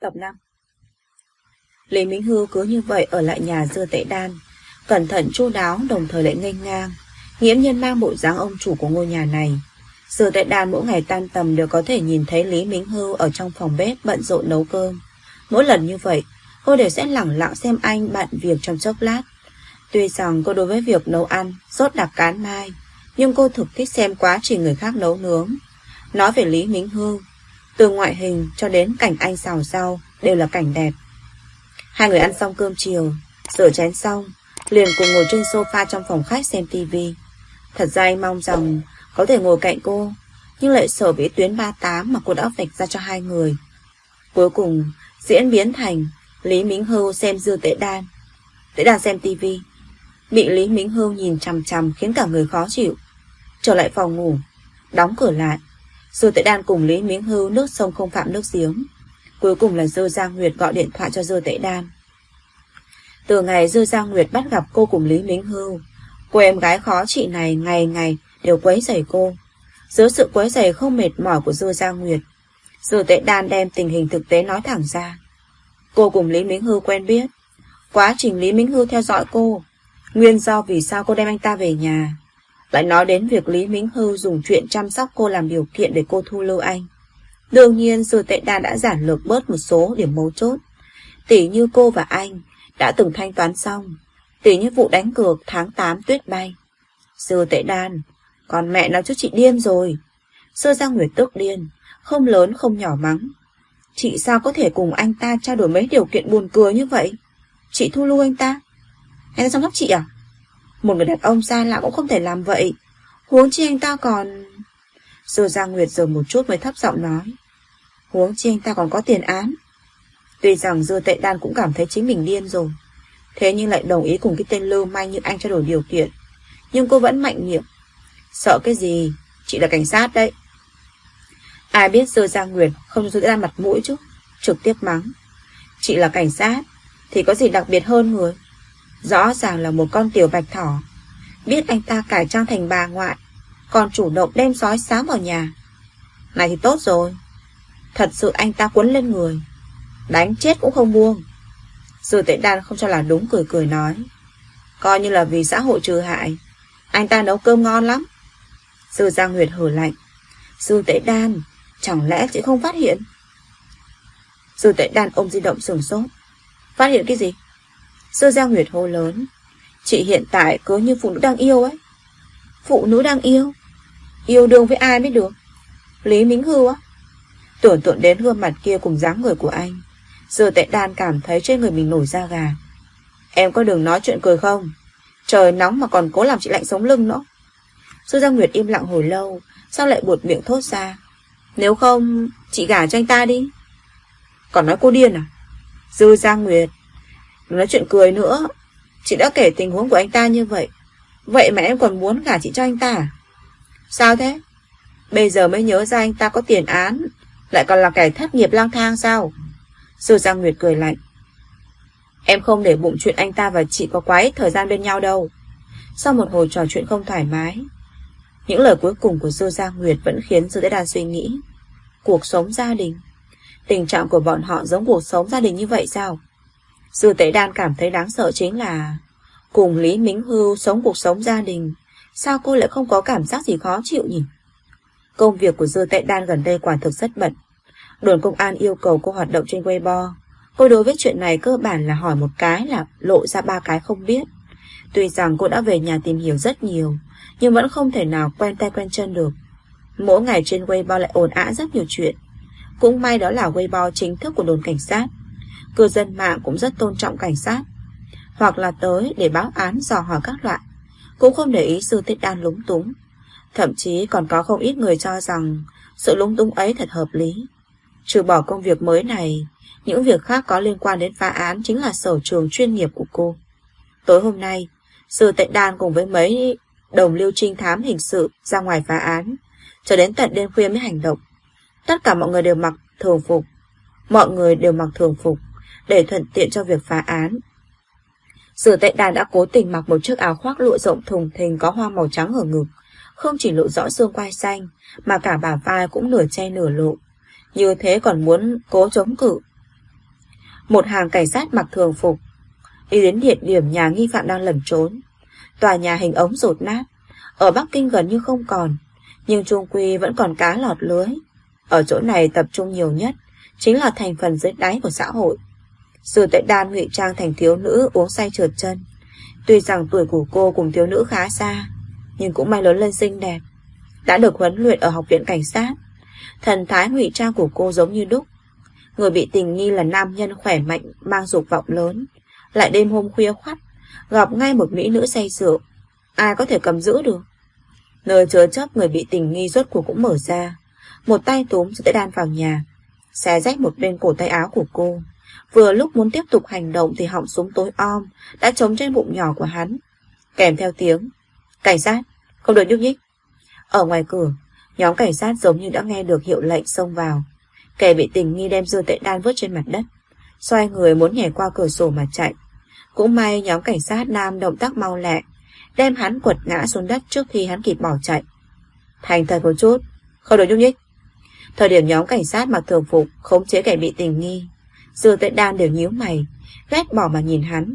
hợp 5. Lý Minh Hưu cứ như vậy ở lại nhà Dư Tệ Đan, cẩn thận chu đáo đồng thời lại nghênh ngang, nghiễm nhiên mang bộ dáng ông chủ của ngôi nhà này. Dư Tệ Đan mỗi ngày tan tầm đều có thể nhìn thấy Lý Minh Hưu ở trong phòng bếp bận rộn nấu cơm. Mỗi lần như vậy, cô đều sẽ lẳng lặng xem anh bận việc trong chốc lát. Tuy rằng cô đối với việc nấu ăn sốt đặc cán mai, nhưng cô thực thích xem quá trình người khác nấu nướng. Nói về Lý Minh Hưu, từ ngoại hình cho đến cảnh anh xào rau đều là cảnh đẹp. Hai người ăn xong cơm chiều, rửa chén xong, liền cùng ngồi trên sofa trong phòng khách xem tivi. Thật ra anh mong rằng có thể ngồi cạnh cô, nhưng lại sợ vĩ tuyến 38 mà cô đã vạch ra cho hai người. Cuối cùng diễn biến thành Lý Minh Hưu xem Dư Tệ Đan, Tệ Đan xem tivi. Bị Lý Minh Hưu nhìn chằm chằm khiến cả người khó chịu. Trở lại phòng ngủ, đóng cửa lại. Dư Tệ Đan cùng Lý Minh Hưu nước sông không phạm nước giếng. Cuối cùng là Dư Gia Nguyệt gọi điện thoại cho Dư Tệ Đan. Từ ngày Dư Gia Nguyệt bắt gặp cô cùng Lý Minh Hưu, cô em gái khó trị này ngày ngày đều quấy rầy cô. Dưới sự quấy rầy không mệt mỏi của Dư Gia Nguyệt, Dư Tệ Đan đem tình hình thực tế nói thẳng ra. Cô cùng Lý Minh Hưu quen biết, quá trình Lý Minh Hưu theo dõi cô, nguyên do vì sao cô đem anh ta về nhà, lại nói đến việc Lý Minh Hưu dùng chuyện chăm sóc cô làm điều kiện để cô thu lưu anh. Đương nhiên Dư Tệ Đan đã giản lược bớt một số điểm mấu chốt, tỉ như cô và anh đã từng thanh toán xong, tỉ như vụ đánh cược tháng 8 tuyết bay. Dư Tệ Đan, còn mẹ nói chứ chị điên rồi. Dư Gia Nguyệt tức điên, không lớn không nhỏ mắng. Chị sao có thể cùng anh ta trao đổi mấy điều kiện buồn cười như vậy? Chị thu lưu anh ta chăm sóc chị à? Một người đàn ông xa lạ cũng không thể làm vậy, huống chi anh ta còn... Dư Gia Nguyệt dừng một chút mới thấp giọng nói, huống chi anh ta còn có tiền án. Tuy rằng Dư Tệ Đan cũng cảm thấy chính mình điên rồi, thế nhưng lại đồng ý cùng cái tên lưu manh như anh trao đổi điều kiện. Nhưng cô vẫn mạnh miệng, sợ cái gì, chị là cảnh sát đấy. Ai biết Dư Gia Nguyệt không cho Dư Tệ Đan mặt mũi chứ, trực tiếp mắng, chị là cảnh sát thì có gì đặc biệt hơn người? Rõ ràng là một con tiểu bạch thỏ, biết anh ta cải trang thành bà ngoại, còn chủ động đem sói xám vào nhà. Này thì tốt rồi, thật sự anh ta quấn lên người, đánh chết cũng không buông. Dư Tệ Đan không cho là đúng, cười cười nói, coi như là vì xã hội trừ hại, anh ta nấu cơm ngon lắm. Dư Gia Nguyệt hừ lạnh, Dư Tệ Đan, chẳng lẽ chị không phát hiện? Dư Tệ Đan ôm di động sửng sốt, phát hiện cái gì? Dư Gia Nguyệt hô lớn, chị hiện tại cứ như phụ nữ đang yêu ấy. Phụ nữ đang yêu? Yêu đương với ai mới được? Lý Minh Hưu á? Tưởng tượng đến gương mặt kia cùng dáng người của anh, Dư Tệ Đan cảm thấy trên người mình nổi da gà. Em có đừng nói chuyện cười không? Trời nóng mà còn cố làm chị lạnh sống lưng nữa. Dư Gia Nguyệt im lặng hồi lâu, sau lại buột miệng thốt ra, nếu không chị gả cho anh ta đi. Còn nói cô điên à? Dư Gia Nguyệt, đừng nói chuyện cười nữa. Chị đã kể tình huống của anh ta như vậy, vậy mà em còn muốn gả chị cho anh ta à? Sao thế? Bây giờ mới nhớ ra anh ta có tiền án, lại còn là kẻ thất nghiệp lang thang sao? Dư Gia Nguyệt cười lạnh, em không để bụng chuyện anh ta và chị có quá ít thời gian bên nhau đâu. Sau một hồi trò chuyện không thoải mái, những lời cuối cùng của Dư Gia Nguyệt vẫn khiến Dư Tệ Đan suy nghĩ. Cuộc sống gia đình, tình trạng của bọn họ giống cuộc sống gia đình như vậy sao? Dư Tệ Đan cảm thấy đáng sợ chính là cùng Lý Minh Hưu sống cuộc sống gia đình, sao cô lại không có cảm giác gì khó chịu nhỉ? Công việc của Dư Tệ Đan gần đây quả thực rất bận. Đồn công an yêu cầu cô hoạt động trên Weibo. Cô đối với chuyện này cơ bản là hỏi một cái là lộ ra ba cái không biết. Tuy rằng cô đã về nhà tìm hiểu rất nhiều, nhưng vẫn không thể nào quen tay quen chân được. Mỗi ngày trên Weibo lại ồn ào rất nhiều chuyện. Cũng may đó là Weibo chính thức của đồn cảnh sát. Cư dân mạng cũng rất tôn trọng cảnh sát, hoặc là tới để báo án dò hỏi các loại, cũng không để ý Dư Tệ Đan lúng túng. Thậm chí còn có không ít người cho rằng sự lúng túng ấy thật hợp lý. Trừ bỏ công việc mới này, những việc khác có liên quan đến phá án chính là sở trường chuyên nghiệp của cô. Tối hôm nay, Dư Tệ Đan cùng với mấy đồng lưu trinh thám hình sự ra ngoài phá án, cho đến tận đêm khuya mới hành động. Tất cả mọi người đều mặc thường phục, để thuận tiện cho việc phá án. Dư Tệ Đan đã cố tình mặc một chiếc áo khoác lụa rộng thùng thình có hoa màu trắng ở ngực, không chỉ lộ rõ xương quai xanh mà cả bả vai cũng nửa che nửa lộ. Như thế còn muốn cố chống cự. Một hàng cảnh sát mặc thường phục đi đến địa điểm nhà nghi phạm đang lẩn trốn. Tòa nhà hình ống dột nát, ở Bắc Kinh gần như không còn, nhưng chung quy vẫn còn cá lọt lưới. Ở chỗ này tập trung nhiều nhất chính là thành phần dưới đáy của xã hội. Sư Tuệ Đan ngụy trang thành thiếu nữ uống say trượt chân. Tuy rằng tuổi của cô cùng thiếu nữ khá xa, nhưng cũng may lớn lên xinh đẹp. Đã được huấn luyện ở học viện cảnh sát. Thần thái ngụy trang của cô giống như đúc. Người bị tình nghi là nam nhân khỏe mạnh, mang dục vọng lớn, lại đêm hôm khuya khoắt gặp ngay một mỹ nữ say rượu, ai có thể cầm giữ được. Nơi chứa chấp người bị tình nghi rốt cuộc cũng mở ra. Một tay túm Sư Tuệ Đan vào nhà, xé rách một bên cổ tay áo của cô. Vừa lúc muốn tiếp tục hành động thì họng súng tối om đã trống trên bụng nhỏ của hắn, kèm theo tiếng cảnh sát, không được nhúc nhích. Ở ngoài cửa, nhóm cảnh sát giống như đã nghe được hiệu lệnh xông vào. Kẻ bị tình nghi đem Sư Tuệ Đan vứt trên mặt đất, xoay người muốn nhảy qua cửa sổ mà chạy. Cũng may nhóm cảnh sát nam động tác mau lẹ, đem hắn quật ngã xuống đất trước khi hắn kịp bỏ chạy. Thành thật một chút, không được nhúc nhích. Thời điểm nhóm cảnh sát mặc thường phục khống chế kẻ bị tình nghi, Sư Tuệ Đan đều nhíu mày, ghét bỏ mà nhìn hắn.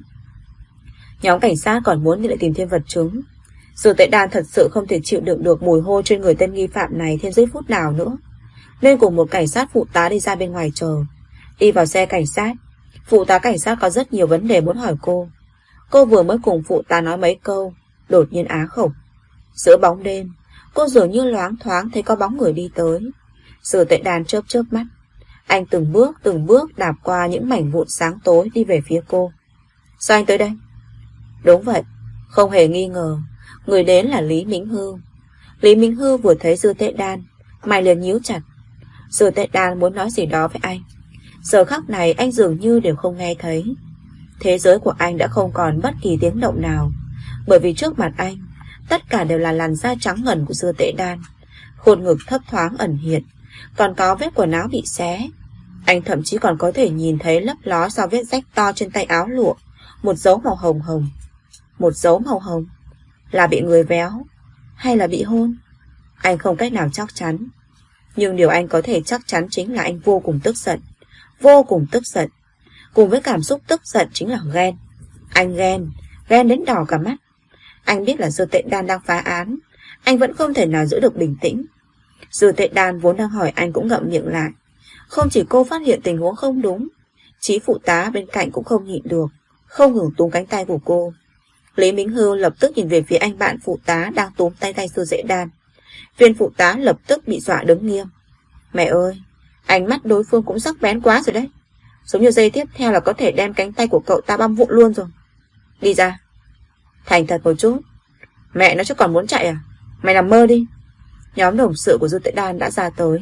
Nhóm cảnh sát còn muốn đi lại tìm thêm vật chứng. Sư Tuệ Đan thật sự không thể chịu đựng được mùi hôi trên người tên nghi phạm này thêm giây phút nào nữa, nên cùng một cảnh sát phụ tá đi ra bên ngoài chờ. Đi vào xe cảnh sát, phụ tá cảnh sát có rất nhiều vấn đề muốn hỏi cô. Cô vừa mới cùng phụ tá nói mấy câu, đột nhiên á khẩu. Giữa bóng đêm, cô dường như loáng thoáng thấy có bóng người đi tới. Sư Tuệ Đan chớp chớp mắt. Anh từng bước đạp qua những mảnh vụn sáng tối đi về phía cô. Sao anh tới đây? Đúng vậy, không hề nghi ngờ, người đến là Lý Mính Hưu. Lý Mính Hưu vừa thấy Sư Tuệ Đan, mày liền nhíu chặt. Sư Tuệ Đan muốn nói gì đó với anh. Giờ khắc này anh dường như đều không nghe thấy. Thế giới của anh đã không còn bất kỳ tiếng động nào, bởi vì trước mặt anh tất cả đều là làn da trắng ngần của Sư Tuệ Đan, khuôn ngực thấp thoáng ẩn hiện, còn có vết quần áo bị xé. Anh thậm chí còn có thể nhìn thấy lấp ló sau vết rách to trên tay áo lụa, một dấu màu hồng hồng. Một dấu màu hồng là bị người véo hay là bị hôn? Anh không cách nào chắc chắn. Nhưng điều anh có thể chắc chắn chính là anh vô cùng tức giận. Vô cùng tức giận. Cùng với cảm xúc tức giận chính là ghen. Anh ghen đến đỏ cả mắt. Anh biết là Sư Tuệ Đan đang phá án, anh vẫn không thể nào giữ được bình tĩnh. Sư Tuệ Đan vốn đang hỏi anh cũng ngậm miệng lại. Không chỉ cô phát hiện tình huống không đúng, Chí phụ tá bên cạnh cũng không nhịn được, không ngừng túm cánh tay của cô. Lý Mính Hưu lập tức nhìn về phía anh bạn phụ tá đang túm tay Sư Tuệ Đan. Viên phụ tá lập tức bị dọa đứng nghiêm. Mẹ ơi, ánh mắt đối phương cũng sắc bén quá rồi đấy. Giống như giây tiếp theo là có thể đem cánh tay của cậu ta băm vụn luôn rồi. Đi ra. Thành thật một chút. Mẹ nó chứ còn muốn chạy à? Mày nằm mơ đi. Nhóm đồng sự của Sư Tuệ Đan đã ra tới.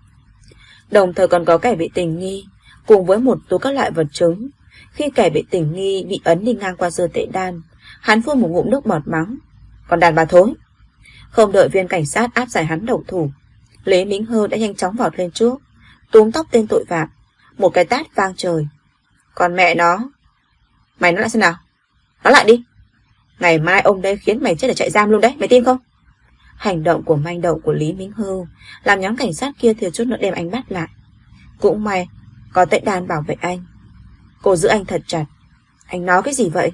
Đồng thời còn có kẻ bị tình nghi, cùng với một số các loại vật chứng. Khi kẻ bị tình nghi bị ấn đi ngang qua Sư Tuệ Đan, hắn phun một ngụm nước bọt mắng. Còn đàn bà thối. Không đợi viên cảnh sát áp giải hắn động thủ, Lý Mính Hưu đã nhanh chóng vọt lên trước, túm tóc tên tội phạm, một cái tát vang trời. Còn mẹ nó, mày nói lại xem nào. Nói lại đi. Ngày mai ông đây khiến mày chết để chạy giam luôn đấy, mày tin không? Hành động của manh động của Lý Mính Hưu làm nhóm cảnh sát kia thiếu chút nữa đem anh bắt lại. Cũng may có Tuệ Đan bảo vệ anh. Cô giữ anh thật chặt. Anh nói cái gì vậy?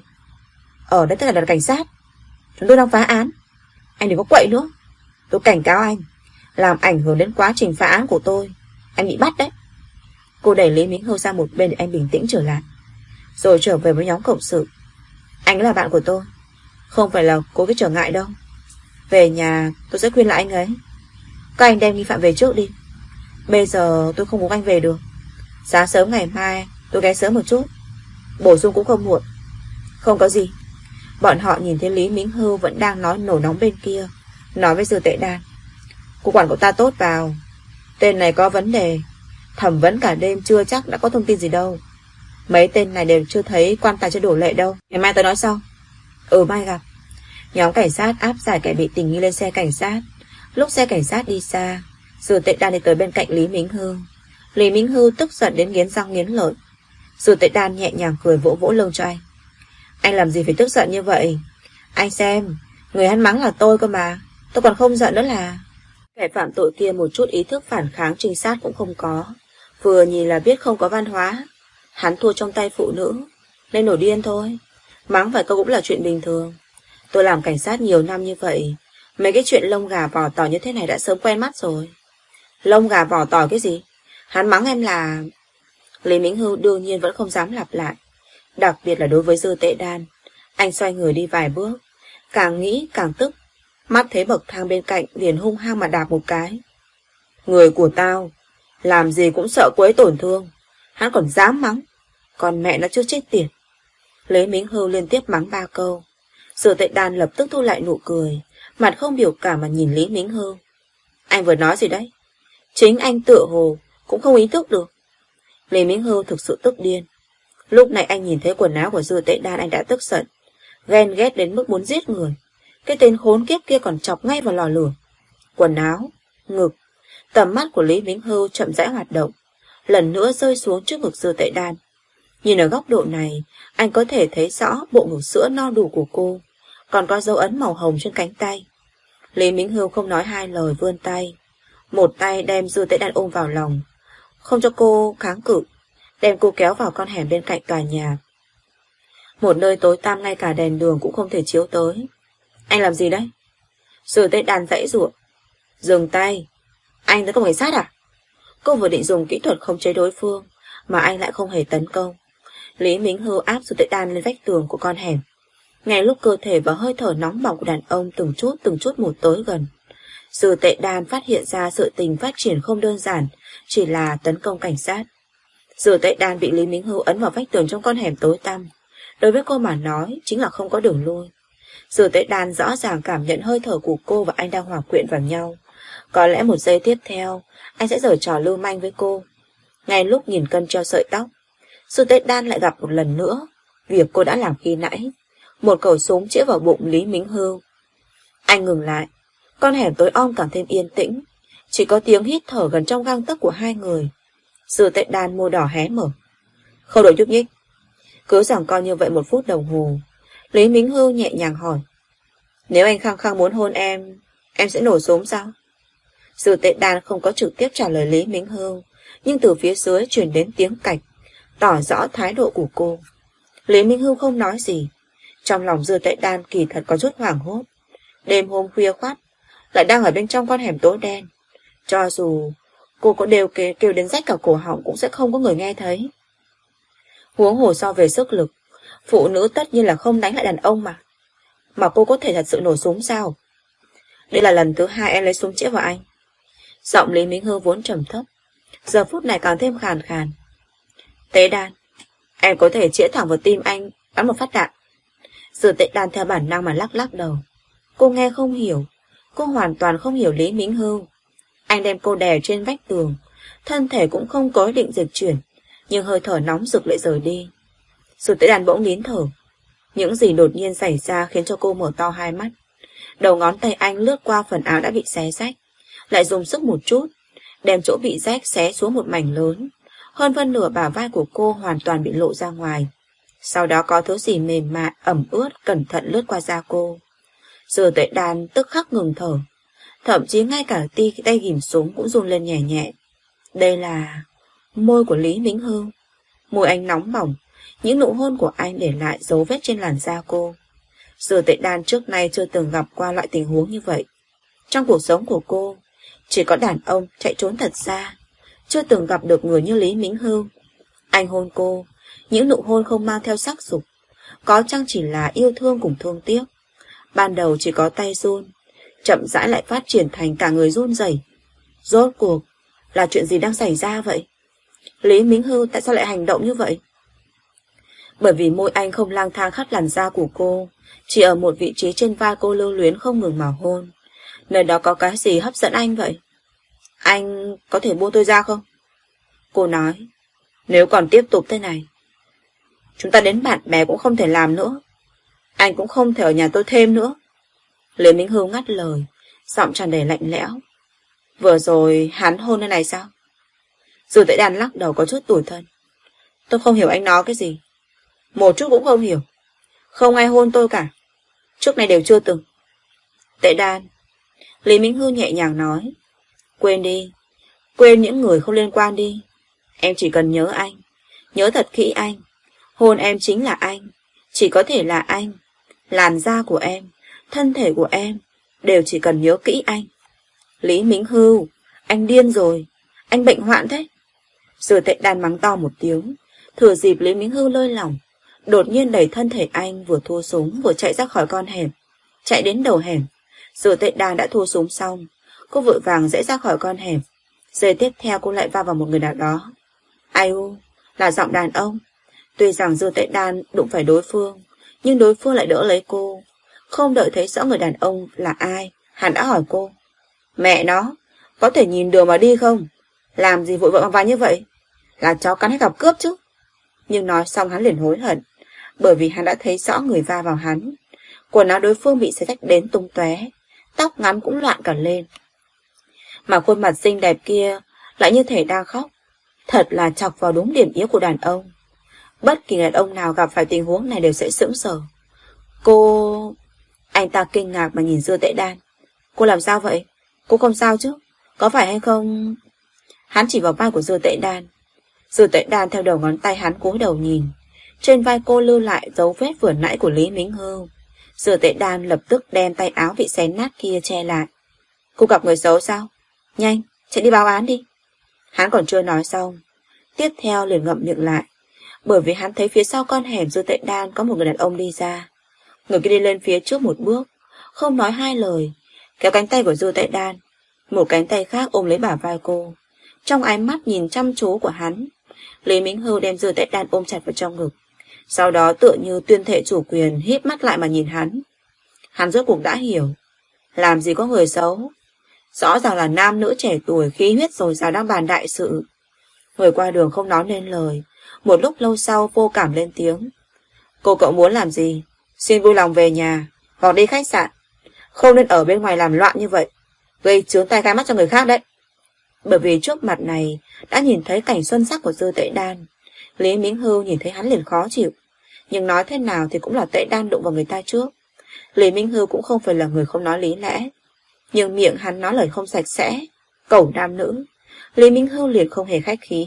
Ở đây tất là cảnh sát, chúng tôi đang phá án. Anh đừng có quậy nữa. Tôi cảnh cáo anh, làm ảnh hưởng đến quá trình phá án của tôi, anh bị bắt đấy. Cô đẩy Lý Mính Hưu sang một bên để anh bình tĩnh trở lại, rồi trở về với nhóm cộng sự. Anh là bạn của tôi, không phải là cố cái trở ngại đâu. Về nhà tôi sẽ khuyên lại anh ấy. Các anh đem nghi phạm về trước đi. Bây giờ tôi không muốn anh về được. Sáng sớm ngày mai tôi ghé sớm một chút, bổ sung cũng không muộn. Không có gì. Bọn họ nhìn thấy Lý Mính Hưu vẫn đang nói nổ nóng bên kia, nói với Sư Tuệ Đan. Cô quản cậu ta tốt vào. Tên này có vấn đề. Thẩm vấn cả đêm chưa chắc đã có thông tin gì đâu. Mấy tên này đều chưa thấy quan tài chưa đổ lệ đâu. Ngày mai tôi nói sau. Mai gặp. Nhóm cảnh sát áp giải kẻ bị tình nghi lên xe cảnh sát. Lúc xe cảnh sát đi xa, Sư Tuệ Đan đi tới bên cạnh Lý Mính Hưu. Lý Mính Hưu tức giận đến nghiến răng nghiến lợi. Sư Tuệ Đan nhẹ nhàng cười vỗ vỗ lưng cho anh. Anh làm gì phải tức giận như vậy? Anh xem, người hắn mắng là tôi cơ mà. Tôi còn không giận nữa là. Kẻ phạm tội kia một chút ý thức phản kháng trinh sát cũng không có. Vừa nhìn là biết không có văn hóa. Hắn thua trong tay phụ nữ nên nổi điên thôi. Mắng vài câu cũng là chuyện bình thường. Tôi làm cảnh sát nhiều năm như vậy, mấy cái chuyện lông gà vỏ tỏi như thế này đã sớm quen mắt rồi. Lông gà vỏ tỏi cái gì? Hắn mắng em là... Lý Minh Hưu đương nhiên vẫn không dám lặp lại. Đặc biệt là đối với Dư Tệ Đan. Anh xoay người đi vài bước, càng nghĩ càng tức. Mắt thấy bậc thang bên cạnh liền hung hăng mà đạp một cái. Người của tao làm gì cũng sợ cô ấy tổn thương. Hắn còn dám mắng. Còn mẹ nó chưa chết tiệt. Lý Minh Hưu liên tiếp mắng 3 câu. Dư Tệ Đan lập tức thu lại nụ cười, mặt không biểu cảm mà nhìn Lý Minh Hưu. Anh vừa nói gì đấy? Chính anh tựa hồ cũng không ý thức được. Lý Minh Hưu thực sự tức điên. Lúc này anh nhìn thấy quần áo của Dư Tệ Đan, anh đã tức giận, ghen ghét đến mức muốn giết người. Cái tên khốn kiếp kia còn chọc ngay vào lò lửa. Quần áo, ngực. Tầm mắt của Lý Minh Hưu chậm rãi hoạt động, lần nữa rơi xuống trước ngực Dư Tệ Đan. Nhìn ở góc độ này, anh có thể thấy rõ bộ ngực sữa no đủ của cô, còn có dấu ấn màu hồng trên cánh tay. Lý Minh Hưu không nói hai lời vươn tay, một tay đem Dư Tệ Đan ôm vào lòng, không cho cô kháng cự, đem cô kéo vào con hẻm bên cạnh tòa nhà. Một nơi tối tăm ngay cả đèn đường cũng không thể chiếu tới. Anh làm gì đấy? Dư Tệ Đan giãy giụa. Dừng tay. Anh tấn công cảnh sát à? Cô vừa định dùng kỹ thuật khống chế đối phương, mà anh lại không hề tấn công. Lý Minh Hưu áp Dư Tệ Đan lên vách tường của con hẻm. Ngay lúc cơ thể và hơi thở nóng bỏng của đàn ông từng chút một tới gần, Dư Tệ Đan phát hiện ra sự tình phát triển không đơn giản, chỉ là tấn công cảnh sát. Dư Tệ Đan bị Lý Minh Hưu ấn vào vách tường trong con hẻm tối tăm. Đối với cô mà nói, chính là không có đường lui. Dư Tệ Đan rõ ràng cảm nhận hơi thở của cô và anh đang hòa quyện vào nhau. Có lẽ một giây tiếp theo, anh sẽ giở trò lưu manh với cô. Ngay lúc nhìn cân treo sợi tóc, Dư Tệ Đan lại gặp một lần nữa việc cô đã làm khi nãy. Một khẩu súng chĩa vào bụng Lý Minh Hưu. Anh ngừng lại. Con hẻm tối om càng thêm yên tĩnh, chỉ có tiếng hít thở gần trong gang tấc của hai người. Dư Tệ Đan môi đỏ hé mở. Không được nhúc nhích. Cứ giằng co như vậy 1 phút đồng hồ, Lý Minh Hưu nhẹ nhàng hỏi. Nếu anh khăng khăng muốn hôn em sẽ nổ súng sao? Dư Tệ Đan không có trực tiếp trả lời Lý Minh Hưu, nhưng từ phía dưới truyền đến tiếng cạch, tỏ rõ thái độ của cô. Lý Minh Hưu không nói gì. Trong lòng Dư Tệ Đan kỳ thật có chút hoảng hốt. Đêm hôm khuya khoắt, lại đang ở bên trong con hẻm tối đen. Cho dù cô có đều kêu đến rách cả cổ họng cũng sẽ không có người nghe thấy. Huống hồ so về sức lực, phụ nữ tất nhiên là không đánh lại đàn ông mà. Mà cô có thể thật sự nổ súng sao? Đây là lần thứ 2 em lấy súng chĩa vào anh. Giọng Lý Minh Hưu vốn trầm thấp, giờ phút này càng thêm khàn khàn. Tệ Đan, em có thể chĩa thẳng vào tim anh, bắn một phát đạn. Dư Tệ Đan theo bản năng mà lắc đầu. Cô nghe không hiểu. Cô hoàn toàn không hiểu Lý Minh Hưu. Anh đem cô đè trên vách tường, thân thể cũng không có ý định dịch chuyển, nhưng hơi thở nóng rực lại rời đi. Dư Tệ Đan bỗng nín thở. Những gì đột nhiên xảy ra khiến cho cô mở to hai mắt. Đầu ngón tay anh lướt qua phần áo đã bị xé rách, lại dùng sức một chút, đem chỗ bị rách xé xuống một mảnh lớn. Hơn phân nửa bả vai của cô hoàn toàn bị lộ ra ngoài. Sau đó có thứ gì mềm mại, ẩm ướt, cẩn thận lướt qua da cô. Dư Tệ Đan tức khắc ngừng thở, thậm chí ngay cả tay ghìm súng cũng run lên nhẹ nhẹ. Đây là môi của Lý Minh Hưu. Môi anh nóng bỏng, những nụ hôn của anh để lại dấu vết trên làn da cô. Dư Tệ Đan trước nay chưa từng gặp qua loại tình huống như vậy. Trong cuộc sống của cô, chỉ có đàn ông chạy trốn thật xa, chưa từng gặp được người như Lý Minh Hưu. Anh hôn cô, những nụ hôn không mang theo sắc dục, có chăng chỉ là yêu thương cùng thương tiếc. Ban đầu chỉ có tay run, chậm rãi lại phát triển thành cả người run rẩy. Rốt cuộc là chuyện gì đang xảy ra vậy? Lý Minh Hưu tại sao lại hành động như vậy? Bởi vì môi anh không lang thang khắp làn da của cô, chỉ ở một vị trí trên vai cô lưu luyến không ngừng mà hôn. Nơi đó có cái gì hấp dẫn anh vậy? Anh có thể buông tôi ra không? Cô nói, nếu còn tiếp tục thế này, chúng ta đến bạn bè cũng không thể làm nữa. Anh cũng không thể ở nhà tôi thêm nữa. Lý Minh Hưu ngắt lời, giọng tràn đầy lạnh lẽo. Vừa rồi hắn hôn nơi này sao? Dư Tệ Đan lắc đầu có chút tủi thân. Tôi không hiểu anh nói cái gì. Một chút cũng không hiểu. Không ai hôn tôi cả. Trước này đều chưa từng. Tệ Đan, Lý Minh Hưu nhẹ nhàng nói, quên đi. Quên những người không liên quan đi. Em chỉ cần nhớ anh. Nhớ thật kỹ anh. Hôn em chính là anh. Chỉ có thể là anh. Làn da của em, thân thể của em đều chỉ cần nhớ kỹ anh. Lý Mính Hưu, anh điên rồi. Anh bệnh hoạn thế. Dư Tệ Đan mắng to một tiếng. Thừa dịp Lý Mính Hưu lơi lỏng, đột nhiên đẩy thân thể anh vừa thua súng vừa chạy ra khỏi con hẻm. Chạy đến đầu hẻm, Dư Tệ Đan đã thua súng xong. Cô vội vàng rẽ ra khỏi con hẻm. Giây tiếp theo cô lại va vào một người nào đó. Ai u, là giọng đàn ông. Tuy rằng Dư Tệ Đan đụng phải đối phương, nhưng đối phương lại đỡ lấy cô. Không đợi thấy rõ người đàn ông là ai, hắn đã hỏi cô. Mẹ nó, có thể nhìn đường mà đi không? Làm gì vội vội vàng như vậy? Là chó cắn hay gặp cướp chứ? Nhưng nói xong hắn liền hối hận, bởi vì hắn đã thấy rõ người va vào hắn. Quần áo đối phương bị xé rách đến tung tóe, tóc ngắn cũng loạn cả lên. Mà khuôn mặt xinh đẹp kia lại như thể đang khóc. Thật là chọc vào đúng điểm yếu của đàn ông. Bất kỳ đàn ông nào gặp phải tình huống này đều sẽ sững sờ. Cô... Anh ta kinh ngạc mà nhìn Dư Tệ Đan. Cô làm sao vậy? Cô không sao chứ? Có phải hay không? Hắn chỉ vào vai của Dư Tệ Đan. Dư Tệ Đan theo đầu ngón tay hắn cúi đầu nhìn. Trên vai cô lưu lại dấu vết vừa nãy của Lý Mính Hưu. Dư Tệ Đan lập tức đem tay áo bị xé nát kia che lại. Cô gặp người xấu sao? Nhanh, chạy đi báo án đi. Hắn còn chưa nói xong, tiếp theo liền ngậm miệng lại, bởi vì hắn thấy phía sau con hẻm Dư Tệ Đan có một người đàn ông đi ra. Người kia đi lên phía trước một bước, không nói hai lời, kéo cánh tay của Dư Tệ Đan, một cánh tay khác ôm lấy bả vai cô. Trong ánh mắt nhìn chăm chú của hắn, Lý Mính Hưu đem Dư Tệ Đan ôm chặt vào trong ngực, sau đó tựa như tuyên thệ chủ quyền híp mắt lại mà nhìn hắn. Hắn rốt cuộc đã hiểu, làm gì có người xấu. Rõ ràng là nam nữ trẻ tuổi khí huyết dồi dào đang bàn đại sự. Người qua đường không nói nên lời. Một lúc lâu sau vô cảm lên tiếng. Cô cậu muốn làm gì? Xin vui lòng về nhà hoặc đi khách sạn. Không nên ở bên ngoài làm loạn như vậy, gây chướng tai gai mắt cho người khác đấy. Bởi vì trước mặt này đã nhìn thấy cảnh xuân sắc của Dư Tệ Đan. Lý Mính Hưu nhìn thấy hắn liền khó chịu. Nhưng nói thế nào thì cũng là Tệ Đan đụng vào người ta trước. Lý Mính Hưu cũng không phải là người không nói lý lẽ, nhưng miệng hắn nói lời không sạch sẽ, cẩu nam nữ. Lý Minh Hưu liền không hề khách khí.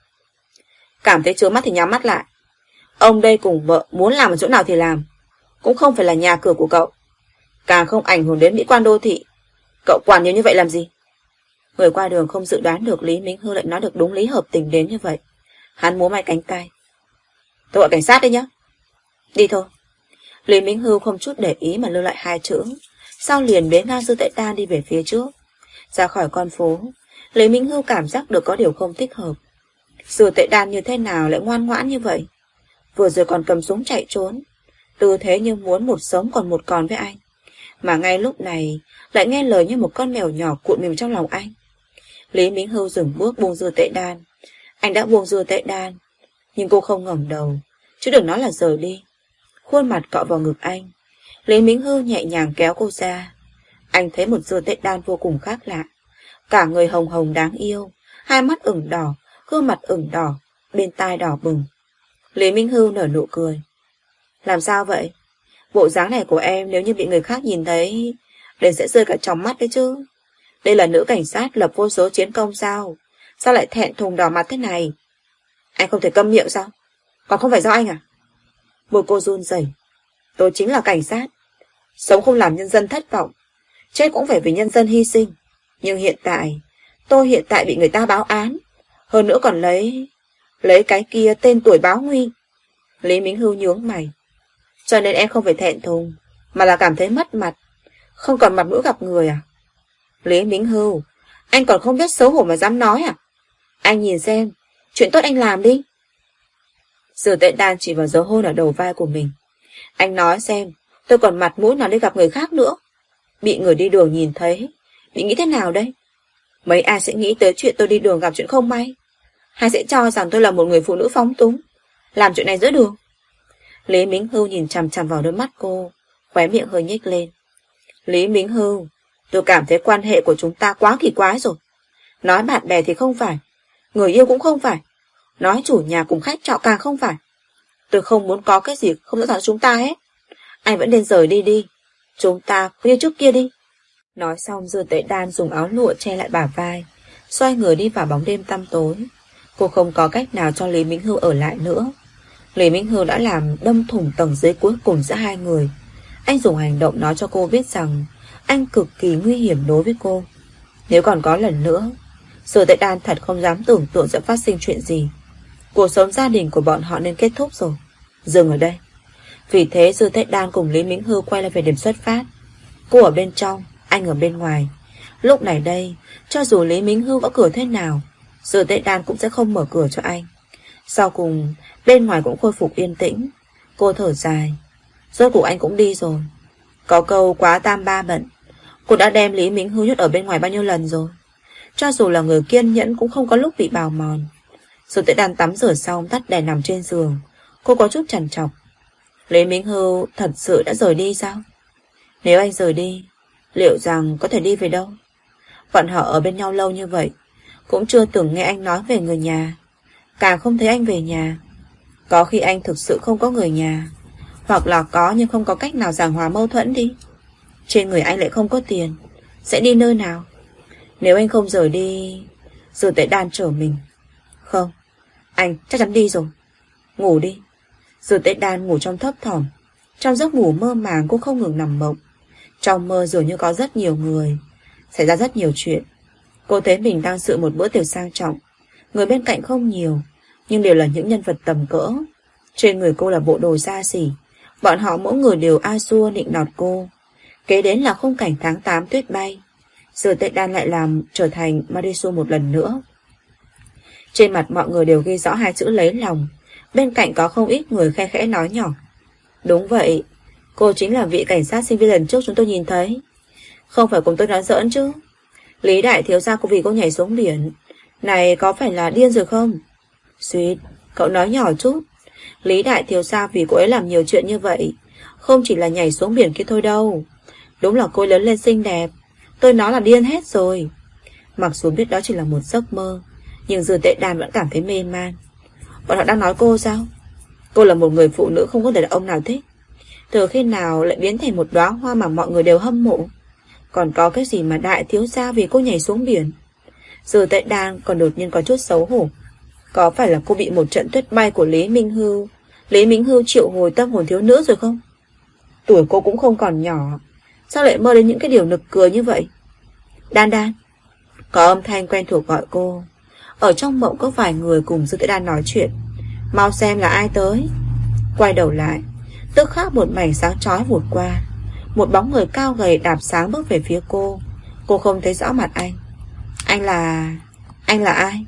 Cảm thấy chướng mắt thì nhắm mắt lại. Ông đây cùng vợ muốn làm ở chỗ nào thì làm, cũng không phải là nhà cửa của cậu, càng không ảnh hưởng đến mỹ quan đô thị. Cậu quản nhiều như vậy làm gì? Người qua đường không dự đoán được Lý Minh Hưu lại nói được đúng lý hợp tình đến như vậy. Hắn múa may cánh tay. Tôi gọi cảnh sát đấy nhá. Đi thôi. Lý Minh Hưu không chút để ý mà lưu lại hai chữ, sau liền bế ngang Dư Tệ Đan đi về phía trước. Ra khỏi con phố, Lý Minh Hưu cảm giác được có điều không thích hợp. Dư Tệ Đan như thế nào lại ngoan ngoãn như vậy? Vừa rồi còn cầm súng chạy trốn, tư thế như muốn một sống còn một còn với anh, mà ngay lúc này lại nghe lời như một con mèo nhỏ cuộn mình trong lòng anh. Lý Minh Hưu dừng bước buông Dư Tệ Đan. Anh đã buông Dư Tệ Đan, nhưng cô không ngẩng đầu, chứ đừng nói là rời đi. Khuôn mặt cọ vào ngực anh, Lý Minh Hưu nhẹ nhàng kéo cô ra. Anh thấy một Dư Tệ Đan vô cùng khác lạ, cả người hồng hồng đáng yêu, hai mắt ửng đỏ, gương mặt ửng đỏ, bên tai đỏ bừng. Lý Minh Hưu nở nụ cười. Làm sao vậy? Bộ dáng này của em nếu như bị người khác nhìn thấy, đều sẽ rơi cả trong mắt đấy chứ. Đây là nữ cảnh sát lập vô số chiến công sao? Sao lại thẹn thùng đỏ mặt thế này? Anh không thể câm miệng sao? Còn không phải do anh à? Môi cô run rẩy. Tôi chính là cảnh sát, sống không làm nhân dân thất vọng, chết cũng phải vì nhân dân hy sinh. Nhưng hiện tại, tôi hiện tại bị người ta báo án, hơn nữa còn lấy cái kia tên tuổi báo nguy. Lý Minh Hưu nhướng mày. Cho nên em không phải thẹn thùng, mà là cảm thấy mất mặt, không còn mặt mũi gặp người à? Lý Minh Hưu, anh còn không biết xấu hổ mà dám nói à? Anh nhìn xem, chuyện tốt anh làm đi. Dư Tệ Đan chỉ vào dấu hôn ở đầu vai của mình. Anh nói xem, tôi còn mặt mũi nào đi gặp người khác nữa? Bị người đi đường nhìn thấy, bị nghĩ thế nào đây? Mấy ai sẽ nghĩ tới chuyện tôi đi đường gặp chuyện không may? Hay sẽ cho rằng tôi là một người phụ nữ phóng túng, làm chuyện này giữa đường? Lý Minh Hưu nhìn chằm chằm vào đôi mắt cô, khóe miệng hơi nhếch lên. Lý Minh Hưu, tôi cảm thấy quan hệ của chúng ta quá kỳ quái rồi. Nói bạn bè thì không phải, người yêu cũng không phải, nói chủ nhà cùng khách trọ càng không phải. Tôi không muốn có cái gì không rõ ràng chúng ta hết. Anh vẫn nên rời đi đi, chúng ta như trước kia đi. Nói xong Dư Tệ Đan dùng áo lụa che lại bả vai, xoay người đi vào bóng đêm tăm tối. Cô không có cách nào cho Lý Minh Hưu ở lại nữa. Lý Minh Hưu đã làm đâm thủng tầng dưới cuối cùng giữa hai người. Anh dùng hành động nói cho cô biết rằng anh cực kỳ nguy hiểm đối với cô. Nếu còn có lần nữa, Dư Tệ Đan thật không dám tưởng tượng sẽ phát sinh chuyện gì. Cuộc sống gia đình của bọn họ nên kết thúc rồi, dừng ở đây. Vì thế Dư Tệ Đan cùng Lý Minh Hưu quay lại về điểm xuất phát. Cô ở bên trong, anh ở bên ngoài. Lúc này đây, cho dù Lý Minh Hưu gõ cửa thế nào, Dư Tệ Đan cũng sẽ không mở cửa cho anh. Sau cùng, bên ngoài cũng khôi phục yên tĩnh. Cô thở dài. Rốt cuộc anh cũng đi rồi. Có câu quá tam ba bận. Cô đã đem Lý Minh Hưu nhốt ở bên ngoài bao nhiêu lần rồi. Cho dù là người kiên nhẫn cũng không có lúc bị bào mòn. Dư Tệ Đan tắm rửa xong tắt đèn nằm trên giường. Cô có chút trằn trọc. Lý Minh Hưu thật sự đã rời đi sao? Nếu anh rời đi, liệu rằng có thể đi về đâu? Bọn họ ở bên nhau lâu như vậy, cũng chưa từng nghe anh nói về người nhà, càng không thấy anh về nhà. Có khi anh thực sự không có người nhà, hoặc là có nhưng không có cách nào giảng hòa mâu thuẫn đi. Trên người anh lại không có tiền, sẽ đi nơi nào? Nếu anh không rời đi... Dư Tệ Đan trở mình. Không, anh chắc chắn đi rồi. Ngủ đi. Dư Tệ Đan ngủ trong thấp thỏm. Trong giấc ngủ mơ màng cô không ngừng nằm mộng. Trong mơ dường như có rất nhiều người, xảy ra rất nhiều chuyện. Cô thấy mình đang dự một bữa tiệc sang trọng. Người bên cạnh không nhiều, nhưng đều là những nhân vật tầm cỡ. Trên người cô là bộ đồ xa xỉ. Bọn họ mỗi người đều a xua nịnh nọt cô. Kế đến là khung cảnh tháng 8 tuyết bay. Dư Tệ Đan lại làm trở thành Marisol một lần nữa. Trên mặt mọi người đều ghi rõ hai chữ lấy lòng. Bên cạnh có không ít người khe khẽ nói nhỏ. Đúng vậy, cô chính là vị cảnh sát sinh viên lần trước chúng tôi nhìn thấy. Không phải cùng tôi nói giỡn chứ. Lý đại thiếu gia của vì cô nhảy xuống biển này có phải là điên rồi không? Xuyệt, cậu nói nhỏ chút. Lý đại thiếu gia vì cô ấy làm nhiều chuyện như vậy, không chỉ là nhảy xuống biển kia thôi đâu. Đúng là cô ấy lớn lên xinh đẹp. Tôi nói là điên hết rồi. Mặc dù biết đó chỉ là một giấc mơ, nhưng Dư Tệ Đan vẫn cảm thấy mê man. Bọn họ đang nói cô sao? Cô là một người phụ nữ không có đàn ông nào thích. Từ khi nào lại biến thành một đóa hoa mà mọi người đều hâm mộ? Còn có cái gì mà đại thiếu gia vì cô nhảy xuống biển? Dư Tệ Đan còn đột nhiên có chút xấu hổ. Có phải là cô bị một trận tuyết bay của Lý Minh Hưu triệu hồi tâm hồn thiếu nữ rồi không? Tuổi cô cũng không còn nhỏ, sao lại mơ đến những cái điều nực cười như vậy? Đan Đan. Có âm thanh quen thuộc gọi cô. Ở trong mộng có vài người cùng Dư Tệ Đan nói chuyện. Mau xem là ai tới. Quay đầu lại, tức khắc một mảnh sáng chói vụt qua. Một bóng người cao gầy đạp sáng bước về phía cô. Cô không thấy rõ mặt anh. Anh là ai?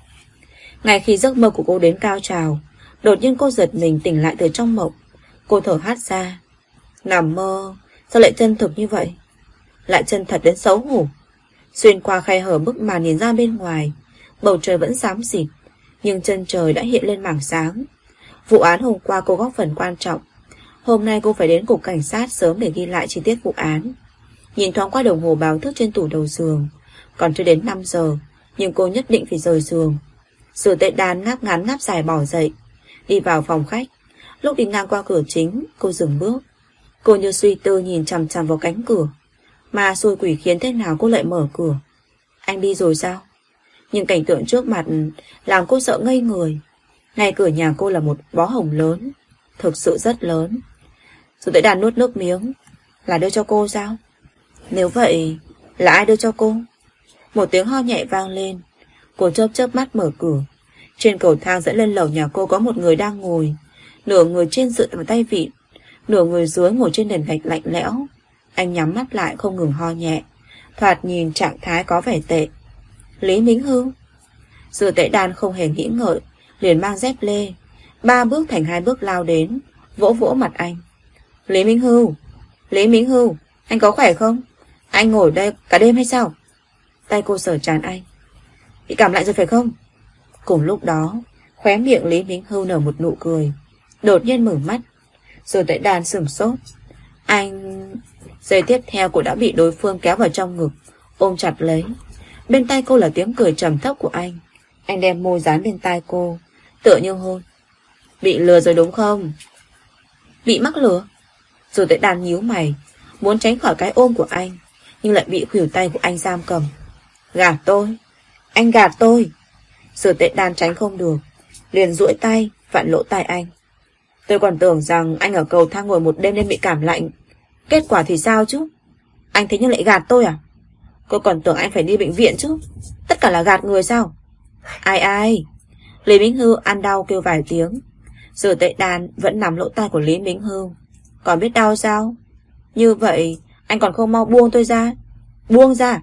Ngay khi giấc mơ của cô đến cao trào, đột nhiên cô giật mình tỉnh lại từ trong mộng. Cô thở hắt ra. Nằm mơ, sao lại chân thực như vậy? Lại chân thật đến xấu hổ. Xuyên qua khe hở bức màn nhìn ra bên ngoài, bầu trời vẫn xám xịt, nhưng chân trời đã hiện lên mảng sáng. Vụ án hôm qua cô góp phần quan trọng. Hôm nay cô phải đến cục cảnh sát sớm để ghi lại chi tiết vụ án. Nhìn thoáng qua đồng hồ báo thức trên tủ đầu giường, còn chưa đến 5 giờ, nhưng cô nhất định phải rời giường. Dư Tệ Đan ngáp ngắn ngáp dài bỏ dậy, đi vào phòng khách. Lúc đi ngang qua cửa chính, cô dừng bước. Cô như suy tư nhìn chằm chằm vào cánh cửa. Mà xui quỷ khiến thế nào cô lại mở cửa? Anh đi rồi sao? Nhưng cảnh tượng trước mặt làm cô sợ ngây người. Ngay cửa nhà cô là một bó hồng lớn, thực sự rất lớn. Dư Tệ Đan nuốt nước miếng. Là đưa cho cô sao? Nếu vậy, là ai đưa cho cô? Một tiếng ho nhẹ vang lên. Cô chớp chớp mắt mở cửa. Trên cầu thang dẫn lên lầu nhà cô có một người đang ngồi. Nửa người trên dựa vào tay vịn, nửa người dưới ngồi trên nền gạch lạnh lẽo. Anh nhắm mắt lại không ngừng ho nhẹ, thoạt nhìn trạng thái có vẻ tệ. Lý Minh Hưu. Dư Tệ Đan không hề nghĩ ngợi, liền mang dép lê, 3 bước thành 2 bước lao đến, vỗ vỗ mặt anh. Lý Minh Hưu, Lý Minh Hưu, anh có khỏe không? Anh ngồi đây cả đêm hay sao? Tay cô sờ trán anh. Bị cảm lạnh rồi phải không? Cùng lúc đó, khóe miệng Lý Minh Hưu nở một nụ cười. Đột nhiên mở mắt. Dư Tệ Đan sửng sốt. Anh... Giây tiếp theo cô đã bị đối phương kéo vào trong ngực, ôm chặt lấy. Bên tai cô là tiếng cười trầm thấp của anh. Anh đem môi dán bên tai cô, tựa như hôn. Bị lừa rồi đúng không? Bị mắc lừa? Dư Tệ Đan nhíu mày, muốn tránh khỏi cái ôm của anh, nhưng lại bị khuỷu tay của anh giam cầm. Gạt tôi. Anh gạt tôi. Sử Tệ Đan tránh không được, liền duỗi tay vặn lỗ tai anh. Tôi còn tưởng rằng anh ở cầu thang ngồi một đêm nên bị cảm lạnh. Kết quả thì sao chứ? Anh thế nhưng lại gạt tôi à? Tôi còn tưởng anh phải đi bệnh viện chứ. Tất cả là gạt người sao? Ai? Lý Minh Hưu ăn đau kêu vài tiếng. Sử Tệ Đan vẫn nắm lỗ tai của Lý Minh Hưu. Còn biết đau sao? Như vậy anh còn không mau buông tôi ra. Buông ra.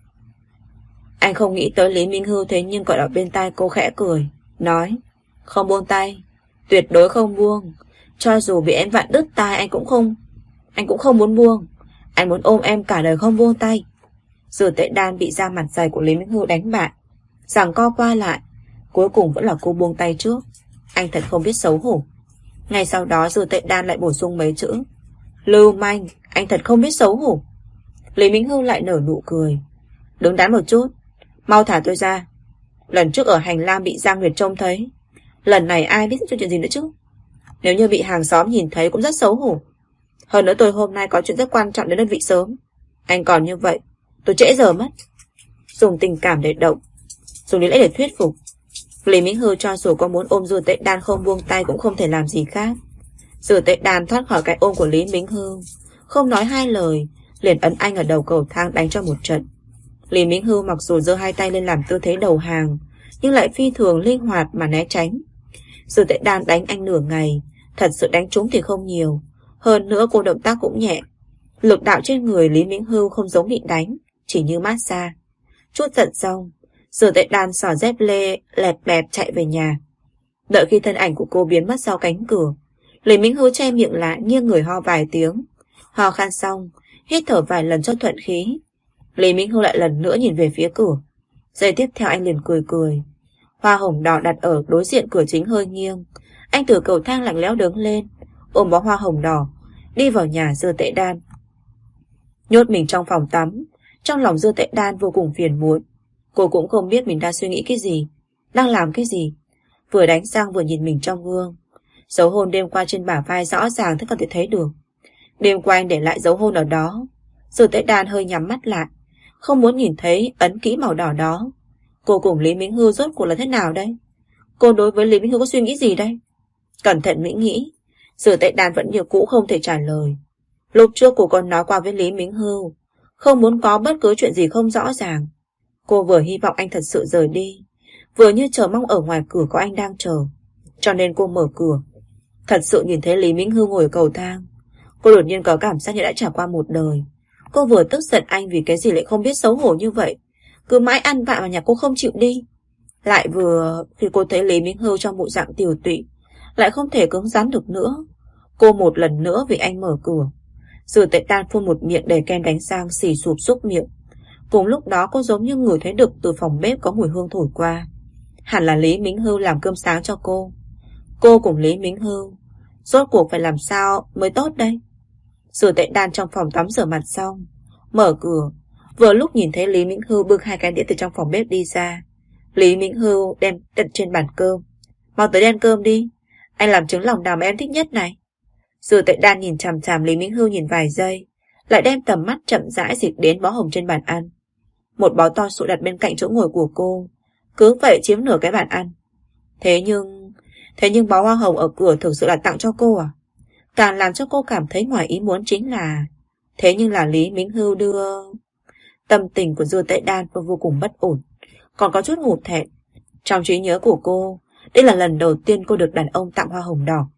Anh không nghĩ tới Lý Minh Hưu thế nhưng gọi ở bên tai cô khẽ cười, nói: Không buông tay, tuyệt đối không buông. Cho dù bị em vặn đứt tai anh cũng không muốn buông. Anh muốn ôm em cả đời không buông tay. Sử Tệ Đan bị da mặt dày của Lý Minh Hưu đánh bại, giằng co qua lại, cuối cùng vẫn là cô buông tay trước. Anh thật không biết xấu hổ. Ngay sau đó Sử Tệ Đan lại bổ sung mấy chữ: Lưu manh, anh thật không biết xấu hổ. Lý Minh Hưu lại nở nụ cười. Đứng đắn một chút, mau thả tôi ra. Lần trước ở hành lang bị Giang Nguyệt trông thấy, lần này ai biết chuyện gì nữa chứ? Nếu như bị hàng xóm nhìn thấy cũng rất xấu hổ. Hơn nữa tôi hôm nay có chuyện rất quan trọng đến đơn vị sớm. Anh còn như vậy, tôi trễ giờ mất. Dùng tình cảm để động, dùng lý lẽ để thuyết phục. Lý Minh Hưu cho dù có muốn ôm Sử Tệ Đan không buông tay cũng không thể làm gì khác. Sử Tệ Đan thoát khỏi cái ôm của Lý Minh Hưu, không nói hai lời, liền ấn anh ở đầu cầu thang đánh cho một trận. Lý Minh Hưu mặc dù giơ hai tay lên làm tư thế đầu hàng, nhưng lại phi thường linh hoạt mà né tránh. Sử Tệ Đan đánh anh nửa ngày, thật sự đánh trúng thì không nhiều. Hơn nữa cô động tác cũng nhẹ. Lực đạo trên người Lý Minh Hưu không giống bị đánh, chỉ như massage. Chút giận xong, Sử Tệ Đan xỏ dép lê lẹp bẹp chạy về nhà. Đợi khi thân ảnh của cô biến mất sau cánh cửa, Lý Minh Hưu che miệng lại, nghiêng người ho vài tiếng. Ho khan xong, hít thở vài lần cho thuận khí. Lý Minh Hưu lại lần nữa nhìn về phía cửa. Giây tiếp theo anh liền cười cười. Hoa hồng đỏ đặt ở đối diện cửa chính hơi nghiêng. Anh từ cầu thang lạnh lẽo đứng lên, ôm bó hoa hồng đỏ, đi vào nhà Sử Tệ Đan. Nhốt mình trong phòng tắm, trong lòng Sử Tệ Đan vô cùng phiền muộn. Cô cũng không biết mình đang suy nghĩ cái gì, đang làm cái gì. Vừa đánh răng vừa nhìn mình trong gương. Dấu hôn đêm qua trên bả vai rõ ràng thế có thể thấy được. Đêm qua anh để lại dấu hôn ở đó. Sử Tệ Đan hơi nhắm mắt lại, không muốn nhìn thấy ấn ký màu đỏ đó. Cô cùng Lý Minh Hưu rốt cuộc là thế nào đây? Cô đối với Lý Minh Hưu có suy nghĩ gì đây? Cẩn thận nghĩ nghĩ, Sử Tệ Đan vẫn như cũ không thể trả lời. Lúc trước cô còn nói qua với Lý Minh Hưu, không muốn có bất cứ chuyện gì không rõ ràng. Cô vừa hy vọng anh thật sự rời đi, vừa như chờ mong ở ngoài cửa có anh đang chờ. Cho nên cô mở cửa. Thật sự nhìn thấy Lý Minh Hưu ngồi ở cầu thang, cô đột nhiên có cảm giác như đã trải qua một đời. Cô vừa tức giận anh vì cái gì lại không biết xấu hổ như vậy, cứ mãi ăn vạ mà nhà cô không chịu đi. Lại vừa khi cô thấy Lý Minh Hưu trong bộ dạng tiều tụy, lại không thể cứng rắn được nữa. Cô một lần nữa vì anh mở cửa. Sử Tệ Đan phun một miệng đầy kem đánh răng xì sụp xúc miệng. Cùng lúc đó cô giống như ngửi thấy được từ phòng bếp có mùi hương thổi qua. Hẳn là Lý Minh Hưu làm cơm sáng cho cô. Cô cùng Lý Minh Hưu rốt cuộc phải làm sao mới tốt đây? Sử Tệ Đan trong phòng tắm rửa mặt xong, mở cửa, vừa lúc nhìn thấy Lý Minh Hưu bưng hai cái đĩa từ trong phòng bếp đi ra. Lý Minh Hưu đem đặt trên bàn cơm. Mau tới ăn cơm đi, anh làm trứng lòng đào mà em thích nhất này. Sử Tệ Đan nhìn chằm chằm Lý Minh Hưu nhìn vài giây, lại đem tầm mắt chậm rãi dịch đến bó hồng trên bàn ăn. Một bó to sụ đặt bên cạnh chỗ ngồi của cô, cứ vậy chiếm nửa cái bàn ăn. Thế nhưng bó hoa hồng ở cửa thực sự là tặng cho cô à? Càng làm cho cô cảm thấy ngoài ý muốn chính là thế nhưng là Lý Minh Hưu đưa. Tâm tình của Sử Tệ Đan vô cùng bất ổn, còn có chút hụt hẹn. Trong trí nhớ của cô, đây là lần đầu tiên cô được đàn ông tặng hoa hồng đỏ.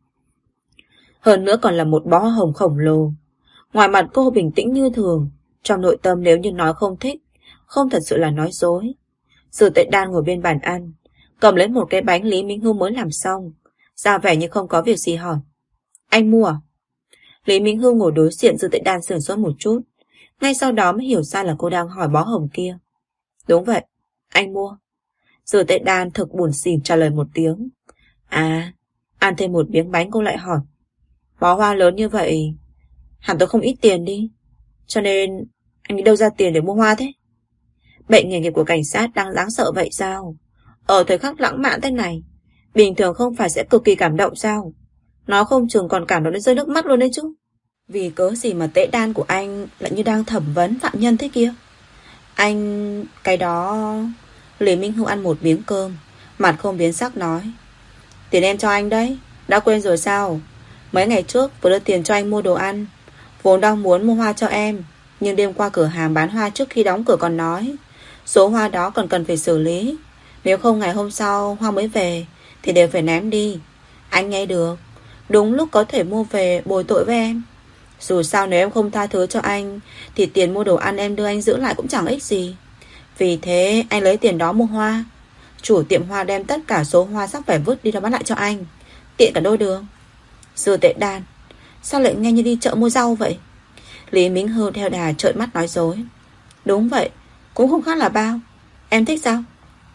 Hơn nữa còn là một bó hoa hồng khổng lồ. Ngoài mặt cô bình tĩnh như thường, trong nội tâm nếu như nói không thích, không thật sự là nói dối. Sử Tệ Đan ngồi bên bàn ăn, cầm lấy một cái bánh Lý Minh Hưu mới làm xong, ra vẻ như không có việc gì hỏi. Anh mua à? Lý Minh Hưu ngồi đối diện Sử Tệ Đan sửng sốt một chút, ngay sau đó mới hiểu ra là cô đang hỏi bó hồng kia. Đúng vậy, anh mua. Sử Tệ Đan thực buồn xỉn trả lời một tiếng. À, ăn thêm một miếng bánh cô lại hỏi. Bó hoa lớn như vậy, hẳn tôi không ít tiền đi. Cho nên, anh đi đâu ra tiền để mua hoa thế? Bệnh nghề nghiệp của cảnh sát đang đáng sợ vậy sao? Ở thời khắc lãng mạn thế này, bình thường không phải sẽ cực kỳ cảm động sao? Nó không chừng còn cảm động đến rơi nước mắt luôn đấy chứ. Vì cớ gì mà Tệ Đan của anh lại như đang thẩm vấn phạm nhân thế kia? Anh... cái đó... Lý Minh Hưu ăn một miếng cơm, Mặt không biến sắc nói: Tiền em cho anh đấy, đã quên rồi sao? Mấy ngày trước vừa đưa tiền cho anh mua đồ ăn. Vốn đang muốn mua hoa cho em, nhưng đêm qua cửa hàng bán hoa trước khi đóng cửa còn nói số hoa đó còn cần phải xử lý. Nếu không ngày hôm sau hoa mới về thì đều phải ném đi. Anh nghe được, đúng lúc có thể mua về bồi tội với em. Dù sao nếu em không tha thứ cho anh thì tiền mua đồ ăn em đưa anh giữ lại cũng chẳng ích gì. Vì thế anh lấy tiền đó mua hoa. Chủ tiệm hoa đem tất cả số hoa sắp phải vứt đi ra bán lại cho anh, tiện cả đôi đường. Dư Tệ Đan, sao lại nghe như đi chợ mua rau vậy? Lý Minh Hưu theo đà trợn mắt nói dối. Đúng vậy, cũng không khác là bao. Em thích sao?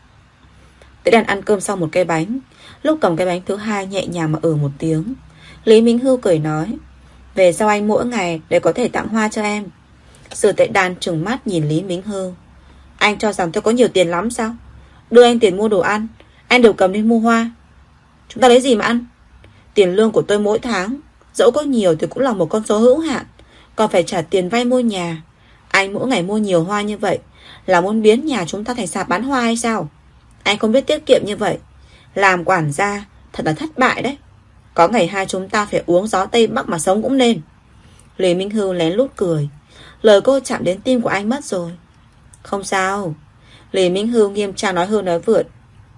Tệ Đan ăn cơm xong một cái bánh, lúc cầm cái bánh thứ hai nhẹ nhàng mà một tiếng. Lý Minh Hưu cười nói: Về sau anh mỗi ngày để có thể tặng hoa cho em. Dư Tệ Đan trừng mắt nhìn Lý Minh Hưu. Anh cho rằng tôi có nhiều tiền lắm sao? Đưa anh tiền mua đồ ăn, anh đều cầm đi mua hoa. Chúng ta lấy gì mà ăn? Tiền lương của tôi mỗi tháng, dẫu có nhiều thì cũng là một con số hữu hạn, còn phải trả tiền vay mua nhà. Anh mỗi ngày mua nhiều hoa như vậy là muốn biến nhà chúng ta thành sạp bán hoa hay sao? Anh không biết tiết kiệm như vậy, làm quản gia thật là thất bại đấy. Có ngày hai chúng ta phải uống gió Tây Bắc mà sống cũng nên. Lý Minh Hưu lén lút cười. Lời cô chạm đến tim của anh mất rồi. Không sao. Lý Minh Hưu nghiêm trang nói hưu nói vượt.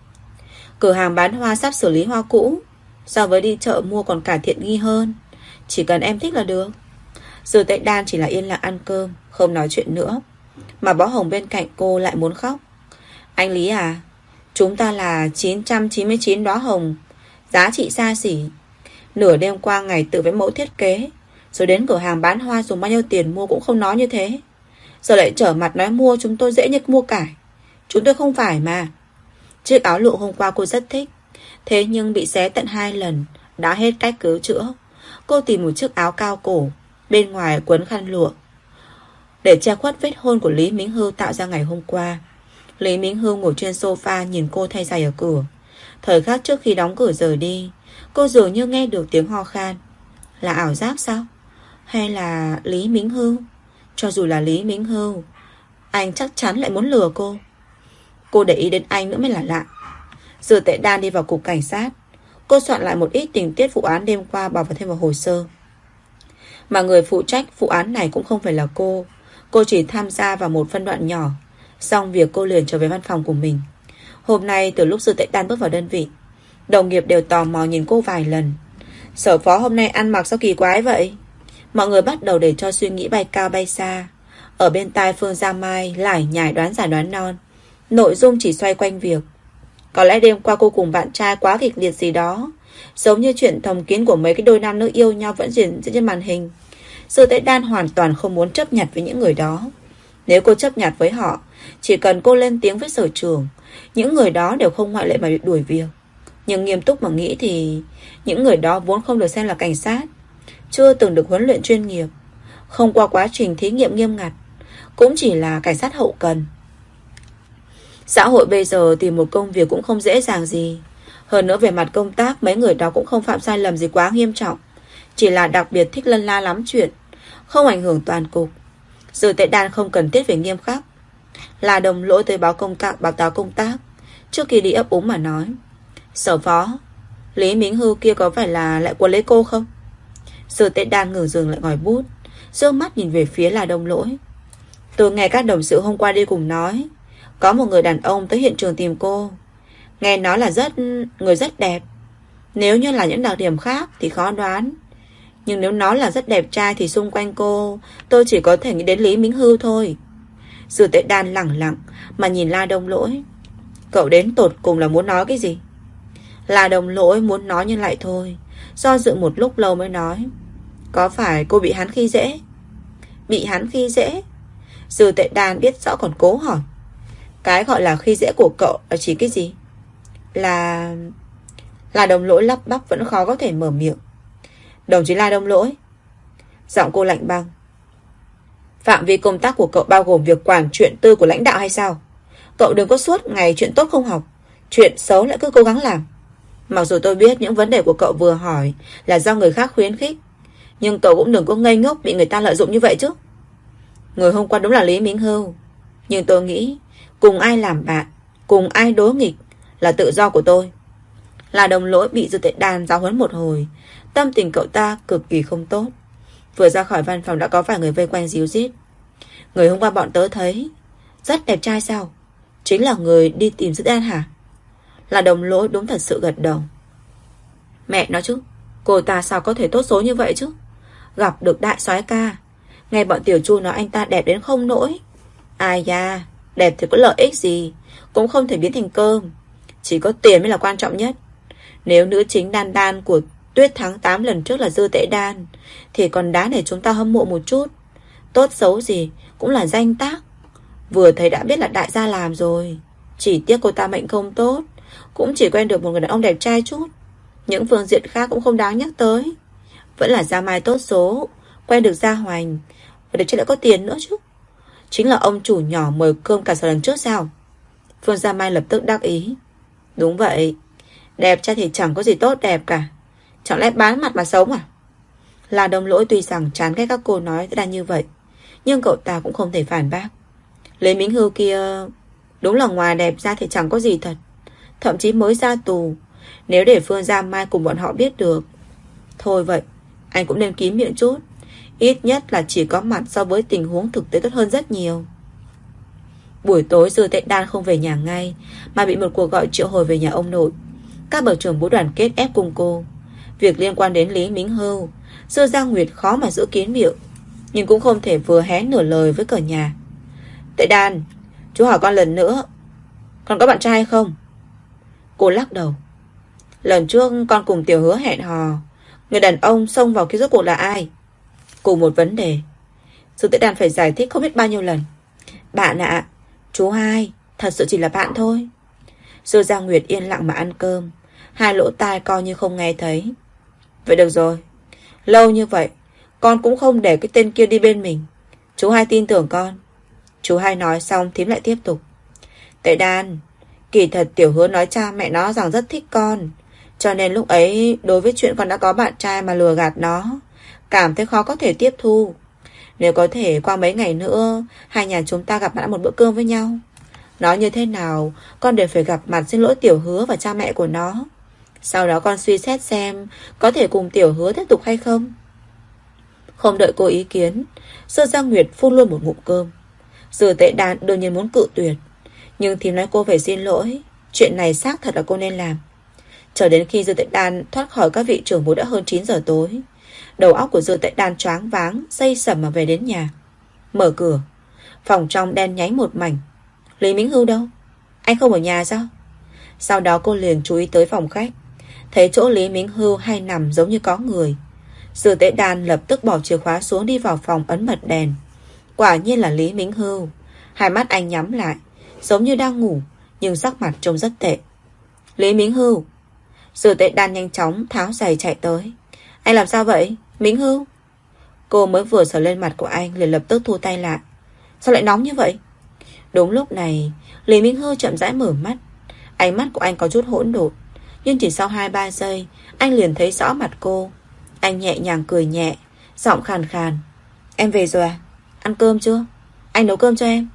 Cửa hàng bán hoa sắp xử lý hoa cũ, so với đi chợ mua còn cải thiện nghi hơn. Chỉ cần em thích là được. Dư Tệ Đan chỉ là yên lặng ăn cơm, không nói chuyện nữa. Mà Bó Hồng bên cạnh cô lại muốn khóc. Anh Lý à, chúng ta là 999 đóa hồng, giá trị xa xỉ. Nửa đêm qua ngày tự vẽ mẫu thiết kế, rồi đến cửa hàng bán hoa dùng bao nhiêu tiền mua cũng không nói như thế. Giờ lại trở mặt nói mua chúng tôi dễ như mua cải. Chúng tôi không phải mà. Chiếc áo lụa hôm qua cô rất thích, thế nhưng bị xé tận 2 lần, đã hết cách cứu chữa. Cô tìm một chiếc áo cao cổ, bên ngoài quấn khăn lụa, để che khuất vết hôn của Lý Minh Hưu tạo ra ngày hôm qua. Lý Minh Hưu ngồi trên sofa nhìn cô thay giày ở cửa. Thời khắc trước khi đóng cửa rời đi, cô dường như nghe được tiếng ho khan. Là ảo giác sao? Hay là Lý Minh Hưu? Cho dù là Lý Minh Hưu, anh chắc chắn lại muốn lừa cô. Cô để ý đến anh nữa mới là lạ. Dư Tệ Đan đi vào cục cảnh sát. Cô soạn lại một ít tình tiết vụ án đêm qua bỏ vào thêm vào hồ sơ. Mà người phụ trách vụ án này cũng không phải là cô. Cô chỉ tham gia vào một phân đoạn nhỏ. Xong việc cô liền trở về văn phòng của mình. Hôm nay từ lúc Dư Tệ Đan bước vào đơn vị, đồng nghiệp đều tò mò nhìn cô vài lần. Sở phó hôm nay ăn mặc sao kỳ quái vậy? Mọi người bắt đầu để cho suy nghĩ bay cao bay xa. Ở bên tai Phương Gia Mai lải nhải đoán giả đoán non. Nội dung chỉ xoay quanh việc có lẽ đêm qua cô cùng bạn trai quá kịch liệt gì đó, giống như chuyện thầm kín của mấy cái đôi nam nữ yêu nhau vẫn diễn trên màn hình. Dư Tệ Đan hoàn toàn không muốn chấp nhặt với những người đó. Nếu cô chấp nhặt với họ, chỉ cần cô lên tiếng với sở trưởng, những người đó đều không ngoại lệ mà bị đuổi việc. Nhưng nghiêm túc mà nghĩ thì những người đó vốn không được xem là cảnh sát, chưa từng được huấn luyện chuyên nghiệp, không qua quá trình thí nghiệm nghiêm ngặt, cũng chỉ là cảnh sát hậu cần. Xã hội bây giờ tìm một công việc cũng không dễ dàng gì. Hơn nữa về mặt công tác, mấy người đó cũng không phạm sai lầm gì quá nghiêm trọng, chỉ là đặc biệt thích lân la lắm chuyện, không ảnh hưởng toàn cục. Dư Tệ Đan không cần thiết phải nghiêm khắc. Là Đồng Lỗi tới báo cáo công tác. Trước khi đi ấp úng mà nói: Sở phó, Lý Minh Hưu kia có phải là lại quấn lấy cô không? Dư Tệ Đan ngừng dừng lại ngòi bút, giơ mắt nhìn về phía là Đồng Lỗi. Tôi nghe các đồng sự hôm qua đi cùng nói, có một người đàn ông tới hiện trường tìm cô. Nghe nói là người rất đẹp. Nếu như là những đặc điểm khác thì khó đoán, nhưng nếu nói là rất đẹp trai thì xung quanh cô tôi chỉ có thể nghĩ đến Lý Minh Hưu thôi. Dư Tệ Đan lẳng lặng mà nhìn La Đồng Lỗi. Cậu đến tột cùng là muốn nói cái gì? La Đồng Lỗi muốn nói nhưng lại thôi, do dự một lúc lâu mới nói: Có phải cô bị hắn khi dễ? Bị hắn khi dễ? Dư Tệ Đan biết rõ còn cố hỏi: Cái gọi là khi dễ của cậu là chỉ cái gì? Là Đồng Lỗi lắp bắp vẫn khó có thể mở miệng. Đồng chí La Đồng Lỗi. Giọng cô lạnh băng. Phạm vi công tác của cậu bao gồm việc quản chuyện tư của lãnh đạo hay sao? Cậu đừng có suốt ngày chuyện tốt không học, chuyện xấu lại cứ cố gắng làm. Mặc dù tôi biết những vấn đề của cậu vừa hỏi là do người khác khuyến khích, nhưng cậu cũng đừng có ngây ngốc bị người ta lợi dụng như vậy chứ. Người hôm qua đúng là Lý Minh Hưu, nhưng tôi nghĩ cùng ai làm bạn, cùng ai đối nghịch là tự do của tôi. Là Đồng Lỗi bị Dư Tệ Đan giáo huấn một hồi, tâm tình cậu ta cực kỳ không tốt. Vừa ra khỏi văn phòng đã có vài người vây quanh díu dít. Người hôm qua bọn tớ thấy rất đẹp trai sao? Chính là người đi tìm Dư Tệ Đan hả? Là Đồng Lỗi đúng thật sự gật đầu. Mẹ nói chứ, cô ta sao có thể tốt số như vậy chứ? Gặp được đại soái ca. Nghe bọn tiểu chu nói anh ta đẹp đến không nỗi. Ai da, đẹp thì có lợi ích gì, cũng không thể biến thành cơm. Chỉ có tiền mới là quan trọng nhất. Nếu nữ chính Đan Đan của Tuyết tháng 8 lần trước là Dư Tệ Đan, thì còn đáng để chúng ta hâm mộ một chút. Tốt xấu gì cũng là danh tác. Vừa thấy đã biết là đại gia làm rồi. Chỉ tiếc cô ta mệnh không tốt, cũng chỉ quen được một người đàn ông đẹp trai chút. Những phương diện khác cũng không đáng nhắc tới. Vẫn là Gia Mai tốt số, quen được Gia Hoành, và đẹp trai lại có tiền nữa chứ. Chính là ông chủ nhỏ mời cơm cả lần trước sao? Phương Gia Mai lập tức đắc ý. Đúng vậy, đẹp trai thì chẳng có gì tốt đẹp cả. Chẳng lẽ bán mặt mà sống à? Là Đồng Lỗi tuy rằng chán ghét các cô nói ra như vậy, nhưng cậu ta cũng không thể phản bác. Lý Minh Hưu kia đúng là ngoài đẹp ra thì chẳng có gì thật. Thậm chí mới ra tù. Nếu để Phương Gia Mai cùng bọn họ biết được. Thôi vậy, anh cũng nên kín miệng chút. Ít nhất là chỉ có mặt so với tình huống thực tế tốt hơn rất nhiều. Buổi tối Dư Tệ Đan không về nhà ngay, mà bị một cuộc gọi triệu hồi về nhà ông nội. Các bậc trưởng bố đoàn kết ép cùng cô. Việc liên quan đến Lý Minh Hưu, Dư Gia Nguyệt khó mà giữ kín miệng, nhưng cũng không thể vừa hé nửa lời với cả nhà. Tệ Đan, chú hỏi con lần nữa, con có bạn trai không? Cô lắc đầu. Lần trước con cùng Tiểu Hứa hẹn hò, người đàn ông xông vào kia rốt cuộc là ai? Cùng một vấn đề, Dư Tệ Đan phải giải thích không biết bao nhiêu lần. Bạn ạ, chú hai, thật sự chỉ là bạn thôi. Dư Gia Nguyệt yên lặng mà ăn cơm, hai lỗ tai coi như không nghe thấy. Vậy được rồi, lâu như vậy con cũng không để cái tên kia đi bên mình. Chú hai tin tưởng con. Chú hai nói xong thím lại tiếp tục. Tệ Đan, kỳ thật Tiểu Hứa nói cha mẹ nó rằng rất thích con, cho nên lúc ấy đối với chuyện con đã có bạn trai mà lừa gạt nó, cảm thấy khó có thể tiếp thu. Nếu có thể qua mấy ngày nữa hai nhà chúng ta gặp mặt một bữa cơm với nhau, nói như thế nào con đều phải gặp mặt xin lỗi Tiểu Hứa và cha mẹ của nó. Sau đó con suy xét xem có thể cùng Tiểu Hứa tiếp tục hay không. Không đợi cô ý kiến, Dư Gia Nguyệt phun luôn một ngụm cơm. Dư Tệ Đan đương nhiên muốn cự tuyệt, nhưng thím nói cô phải xin lỗi. Chuyện này xác thật là cô nên làm. Chờ đến khi Dư Tệ Đan thoát khỏi các vị trưởng bố đã hơn 9 giờ tối. Đầu óc của Dư Tệ Đan choáng váng, say sẩm mà về đến nhà. Mở cửa, phòng trong đen nháy một mảnh. Lý Minh Hưu đâu? Anh không ở nhà sao? Sau đó cô liền chú ý tới phòng khách, thấy chỗ Lý Minh Hưu hay nằm giống như có người. Dư Tệ Đan lập tức bỏ chìa khóa xuống đi vào phòng ấn bật đèn. Quả nhiên là Lý Minh Hưu. Hai mắt anh nhắm lại, giống như đang ngủ, nhưng sắc mặt trông rất tệ. Lý Minh Hưu. Dư Tệ Đan nhanh chóng tháo giày chạy tới. Anh làm sao vậy, Minh Hưu? Cô mới vừa sờ lên mặt của anh liền lập tức thu tay lại. Sao lại nóng như vậy? Đúng lúc này, Lý Minh Hưu chậm rãi mở mắt. Ánh mắt của anh có chút hỗn độn, nhưng chỉ sau 2-3 giây anh liền thấy rõ mặt cô. Anh nhẹ nhàng cười nhẹ, giọng khàn khàn. Em về rồi à? Ăn cơm chưa? Anh nấu cơm cho em.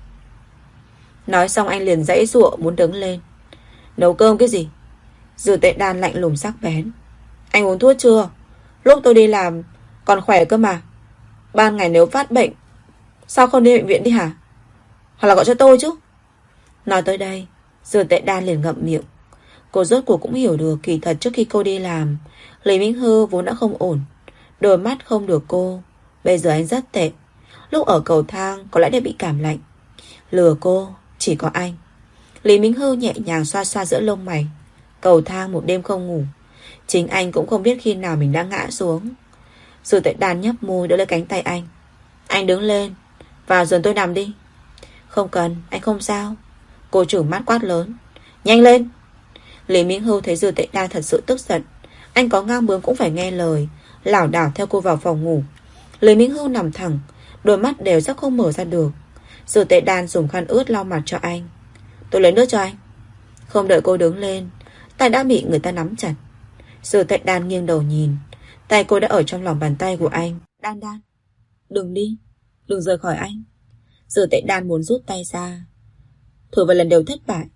Nói xong anh liền giãy giụa muốn đứng lên. Nấu cơm cái gì? Dư Tệ Đan lạnh lùng sắc bén. Anh uống thuốc chưa? Lúc tôi đi làm còn khỏe cơ mà. Ban ngày nếu phát bệnh sao không đi bệnh viện đi hả? Hoặc là gọi cho tôi chứ. Nói tới đây, Dư Tệ Đan liền ngậm miệng. Cô rốt cuộc cũng hiểu được kỳ thật trước khi cô đi làm, Lý Minh Hưu vốn đã không ổn. Đôi mắt không được cô. Bây giờ anh rất tệ. Lúc ở cầu thang có lẽ đã bị cảm lạnh. Lừa cô chỉ có anh. Lý Minh Hưu nhẹ nhàng xoa xoa giữa lông mày. Cầu thang một đêm không ngủ, chính anh cũng không biết khi nào mình đã ngã xuống. Dư Tệ Đan nhấp môi đỡ lấy cánh tay anh. Anh đứng lên, vào giường tôi nằm đi. Không cần, anh không sao. Cô trừng mắt quát lớn. Nhanh lên. Lý Minh Hưu thấy Dư Tệ Đan thật sự tức giận, anh có ngang bướng cũng phải nghe lời, lảo đảo theo cô vào phòng ngủ. Lý Minh Hưu nằm thẳng, đôi mắt đều sắp không mở ra được. Dư Tệ Đan dùng khăn ướt lau mặt cho anh. Tôi lấy nước cho anh. Không đợi cô đứng lên, tay đã bị người ta nắm chặt. Dư Tệ Đan nghiêng đầu nhìn, tay cô đã ở trong lòng bàn tay của anh. Đan Đan, đừng đi, đừng rời khỏi anh. Dư Tệ Đan muốn rút tay ra, thử vài lần đều thất bại.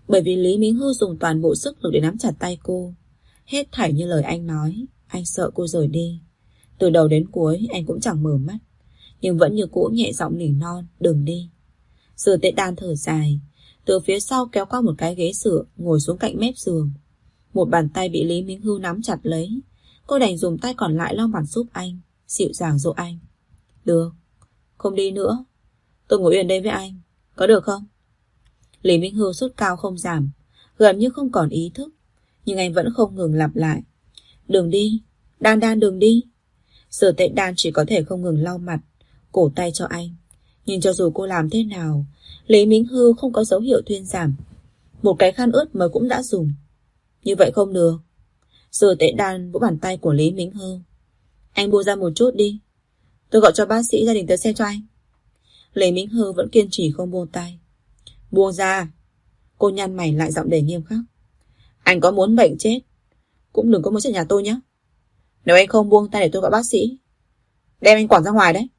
Bởi vì Lý Mính Hư dùng toàn bộ sức lực để nắm chặt tay cô. Hết thảy như lời anh nói. Anh sợ cô rời đi. Từ đầu đến cuối anh cũng chẳng mở mắt, nhưng vẫn như cũ nhẹ giọng nỉ non, đừng đi. Dư Tệ Đan thở dài, từ phía sau kéo qua một cái ghế sữa, ngồi xuống cạnh mép giường. Một bàn tay bị Lý Mính Hư nắm chặt lấy. Cô đành dùng tay còn lại lau mặt giúp anh, dịu dàng dỗ anh. Được, không đi nữa. Tôi ngồi yên đây với anh, có được không? Lý Mính Hư sốt cao không giảm, gần như không còn ý thức, nhưng anh vẫn không ngừng lặp lại. Đừng đi, Đan Đan đừng đi. Dư Tệ Đan chỉ có thể không ngừng lau mặt, cổ tay cho anh. Nhưng cho dù cô làm thế nào, Lý Mính Hư không có dấu hiệu thuyên giảm. Một cái khăn ướt mới cũng đã dùng. Như vậy không được. Dư Tệ Đan vỗ bàn tay của Lý Mính Hư. Anh buông ra một chút đi. Tôi gọi cho bác sĩ gia đình tới xem cho anh. Lý Mính Hư vẫn kiên trì không buông tay. Buông ra. Cô nhăn mày lại giọng đầy nghiêm khắc. Anh có muốn bệnh chết cũng đừng có muốn chết nhà tôi nhé. Nếu anh không buông tay để tôi gọi bác sĩ, đem anh quẳng ra ngoài đấy.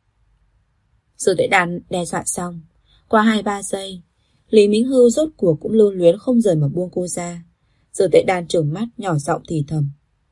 Dư Tệ Đan đe dọa xong, qua 2-3 giây, Lý Mính Hư rốt cuộc cũng lưu luyến không rời mà buông cô ra. Dư Tệ Đan trừng mắt nhỏ giọng thì thầm.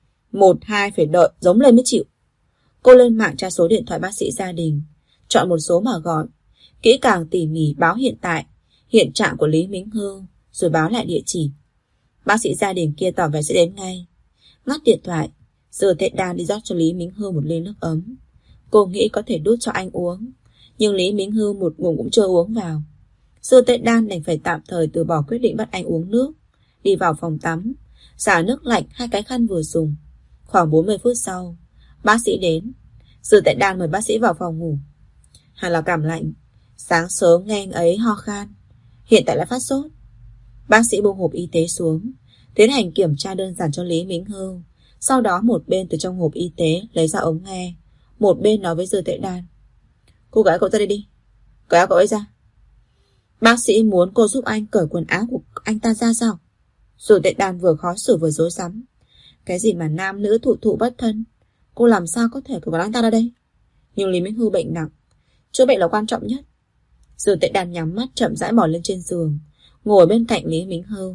1-2 phải đợi giống lên mới chịu. Cô lên mạng tra số điện thoại bác sĩ gia đình, chọn một số mà gọi, kỹ càng tỉ mỉ báo hiện tại, hiện trạng của Lý Mính Hư, rồi báo lại địa chỉ. Bác sĩ gia đình kia tỏ vẻ sẽ đến ngay. Ngắt điện thoại, Dư Tệ Đan đi rót cho Lý Mính Hư một ly nước ấm. Cô nghĩ có thể đút cho anh uống, nhưng Lý Mính Hư một ngụm cũng chưa uống vào. Dư Tệ Đan đành phải tạm thời từ bỏ quyết định bắt anh uống nước. Đi vào phòng tắm, xả nước lạnh 2 cái khăn vừa dùng. Khoảng 40 phút sau, bác sĩ đến. Dư Tệ Đan mời bác sĩ vào phòng ngủ. Hẳn là cảm lạnh, sáng sớm nghe anh ấy ho khan, hiện tại lại phát sốt. Bác sĩ buông hộp y tế xuống, tiến hành kiểm tra đơn giản cho Lý Mính Hư. Sau đó một bên từ trong hộp y tế lấy ra ống nghe, một bên nói với Dư Tệ Đan. Cô gái cậu ra đây đi, cởi áo cậu ấy ra. Bác sĩ muốn cô giúp anh cởi quần áo của anh ta ra sao? Dư Tệ Đan vừa khó xử vừa rối rắm. Cái gì mà nam nữ thụ thụ bất thân, cô làm sao có thể cởi quần áo anh ta ra đây? Nhưng Lý Mính Hư bệnh nặng, chữa bệnh là quan trọng nhất. Dư Tệ Đan nhắm mắt chậm rãi bò lên trên giường, ngồi bên cạnh Lý Mính Hư.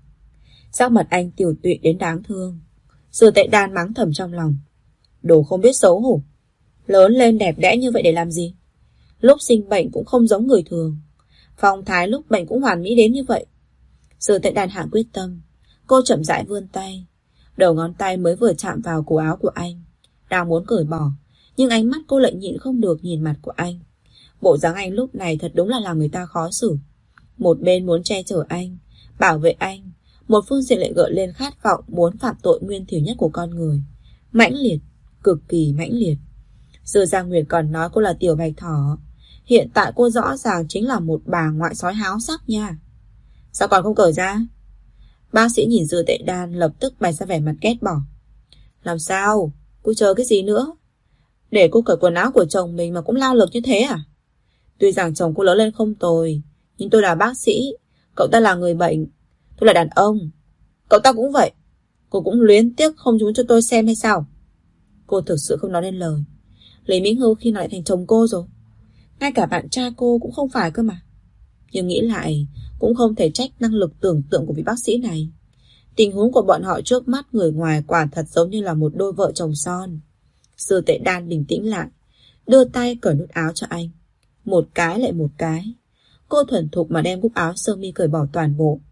Sắc mặt anh tiểu tụy đến đáng thương. Dư Tệ Đan mắng thầm trong lòng. Đồ không biết xấu hổ, lớn lên đẹp đẽ như vậy để làm gì? Lúc sinh bệnh cũng không giống người thường, phong thái lúc bệnh cũng hoàn mỹ đến như vậy. Dư Tệ Đan hạ quyết tâm. Cô chậm rãi vươn tay, đầu ngón tay mới vừa chạm vào cổ áo của anh, đang muốn cởi bỏ, nhưng ánh mắt cô lại nhịn không được nhìn mặt của anh. Bộ dáng anh lúc này thật đúng là làm người ta khó xử. Một bên muốn che chở anh, bảo vệ anh, một phương diện lại gợi lên khát vọng muốn phạm tội nguyên thủy nhất của con người. Mãnh liệt, cực kỳ mãnh liệt. Dư Gia Nguyệt còn nói cô là tiểu bạch thỏ. Hiện tại cô rõ ràng chính là một bà ngoại sói háo sắc nha. Sao còn không cởi ra? Bác sĩ nhìn Dư Tệ Đan lập tức bày ra vẻ mặt ghét bỏ. Làm sao? Cô chờ cái gì nữa? Để cô cởi quần áo của chồng mình mà cũng lao lực như thế à? Tuy rằng chồng cô lớn lên không tồi, nhưng tôi là bác sĩ, cậu ta là người bệnh, tôi là đàn ông. Cậu ta cũng vậy. Cô cũng luyến tiếc không chúng cho tôi xem hay sao? Cô thực sự không nói nên lời. Lý Mính Hư khi nào lại thành chồng cô rồi? Ngay cả bạn trai cô cũng không phải cơ mà. Nhưng nghĩ lại, cũng không thể trách năng lực tưởng tượng của vị bác sĩ này. Tình huống của bọn họ trước mắt người ngoài quả thật giống như là một đôi vợ chồng son. Dư Tệ Đan bình tĩnh lại, đưa tay cởi nút áo cho anh. Một cái lại một cái. Cô thuần thục mà đem cúc áo sơ mi cởi bỏ toàn bộ.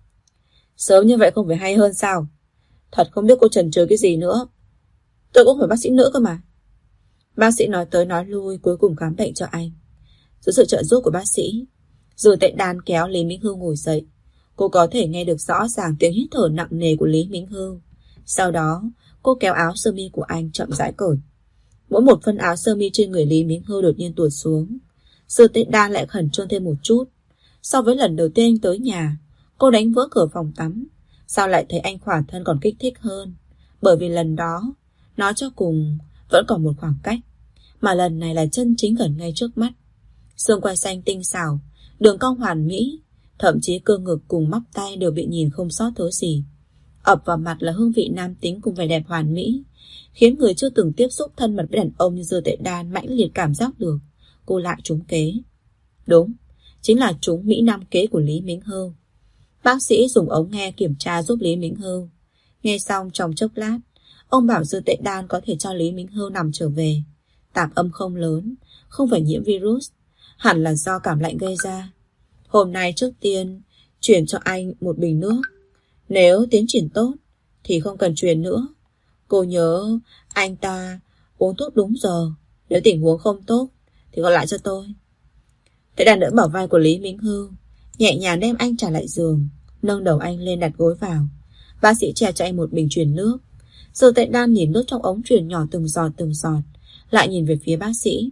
Sớm như vậy không phải hay hơn sao? Thật không biết cô chần chừ cái gì nữa. Tôi cũng phải bác sĩ nữa cơ mà. Bác sĩ nói tới nói lui, cuối cùng khám bệnh cho anh. Dưới sự trợ giúp của bác sĩ, Dư Tệ Đan kéo Lý Mính Hư ngồi dậy. Cô có thể nghe được rõ ràng tiếng hít thở nặng nề của Lý Mính Hư. Sau đó, cô kéo áo sơ mi của anh chậm rãi cởi. Mỗi một phân áo sơ mi trên người Lý Mính Hư đột nhiên tuột xuống. Dư Tệ Đan lại khẩn trương thêm một chút. So với lần đầu tiên anh tới nhà, cô đánh vỡ cửa phòng tắm, sao lại thấy anh khỏa thân còn kích thích hơn? Bởi vì lần đó, nói cho cùng, vẫn còn một khoảng cách, mà lần này là chân chính gần ngay trước mắt. Xương quai xanh tinh xảo, đường cong hoàn mỹ, thậm chí cơ ngực cùng móc tay đều bị nhìn không sót thứ gì. Ập vào mặt là hương vị nam tính cùng vẻ đẹp hoàn mỹ, khiến người chưa từng tiếp xúc thân mật với đàn ông như Dư Tệ Đan mãnh liệt cảm giác được cô lại trúng kế. Đúng, chính là trúng Mỹ Nam kế của Lý Mính Hư. Bác sĩ dùng ống nghe kiểm tra giúp Lý Minh Hưu. Nghe xong trong chốc lát, ông bảo dư tệ đan có thể cho Lý Minh Hưu nằm trở về. Tạp âm không lớn, không phải nhiễm virus, hẳn là do cảm lạnh gây ra. Hôm nay trước tiên chuyển cho anh một bình nước. Nếu tiến triển tốt thì không cần truyền nữa. Cô nhớ anh ta uống thuốc đúng giờ. Nếu tình huống không tốt thì gọi lại cho tôi. Tệ đan đỡ bảo vai của Lý Minh Hưu, nhẹ nhàng đem anh trả lại giường, nâng đầu anh lên đặt gối vào. Bác sĩ treo cho anh một bình truyền nước. Dư Tệ Đan nhìn nước trong ống truyền nhỏ từng giọt, lại nhìn về phía bác sĩ.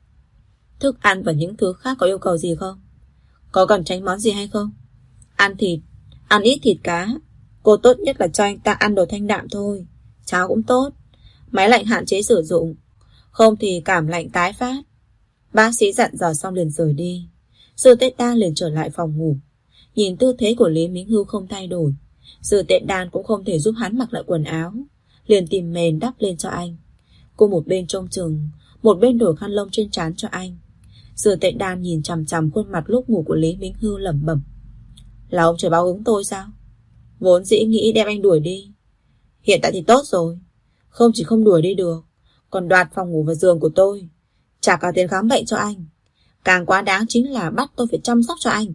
Thức ăn và những thứ khác có yêu cầu gì không? Có cần tránh món gì hay không? Ăn thịt, ăn ít thịt cá. Cô tốt nhất là cho anh ta ăn đồ thanh đạm thôi. Cháo cũng tốt. Máy lạnh hạn chế sử dụng, không thì cảm lạnh tái phát. Bác sĩ dặn dò xong liền rời đi. Dư Tệ Đan liền trở lại phòng ngủ. Nhìn tư thế của Lý Minh Hưu không thay đổi, Dư Tệ Đan cũng không thể giúp hắn mặc lại quần áo, liền tìm mền đắp lên cho anh. Cô một bên trông chừng, một bên đổi khăn lông trên trán cho anh. Dư Tệ Đan nhìn chằm chằm khuôn mặt lúc ngủ của Lý Minh Hưu lẩm bẩm. Là ông trời báo ứng tôi sao? Vốn dĩ nghĩ đem anh đuổi đi, hiện tại thì tốt rồi. Không chỉ không đuổi đi được, còn đoạt phòng ngủ và giường của tôi, trả cả tiền khám bệnh cho anh. Càng quá đáng chính là bắt tôi phải chăm sóc cho anh.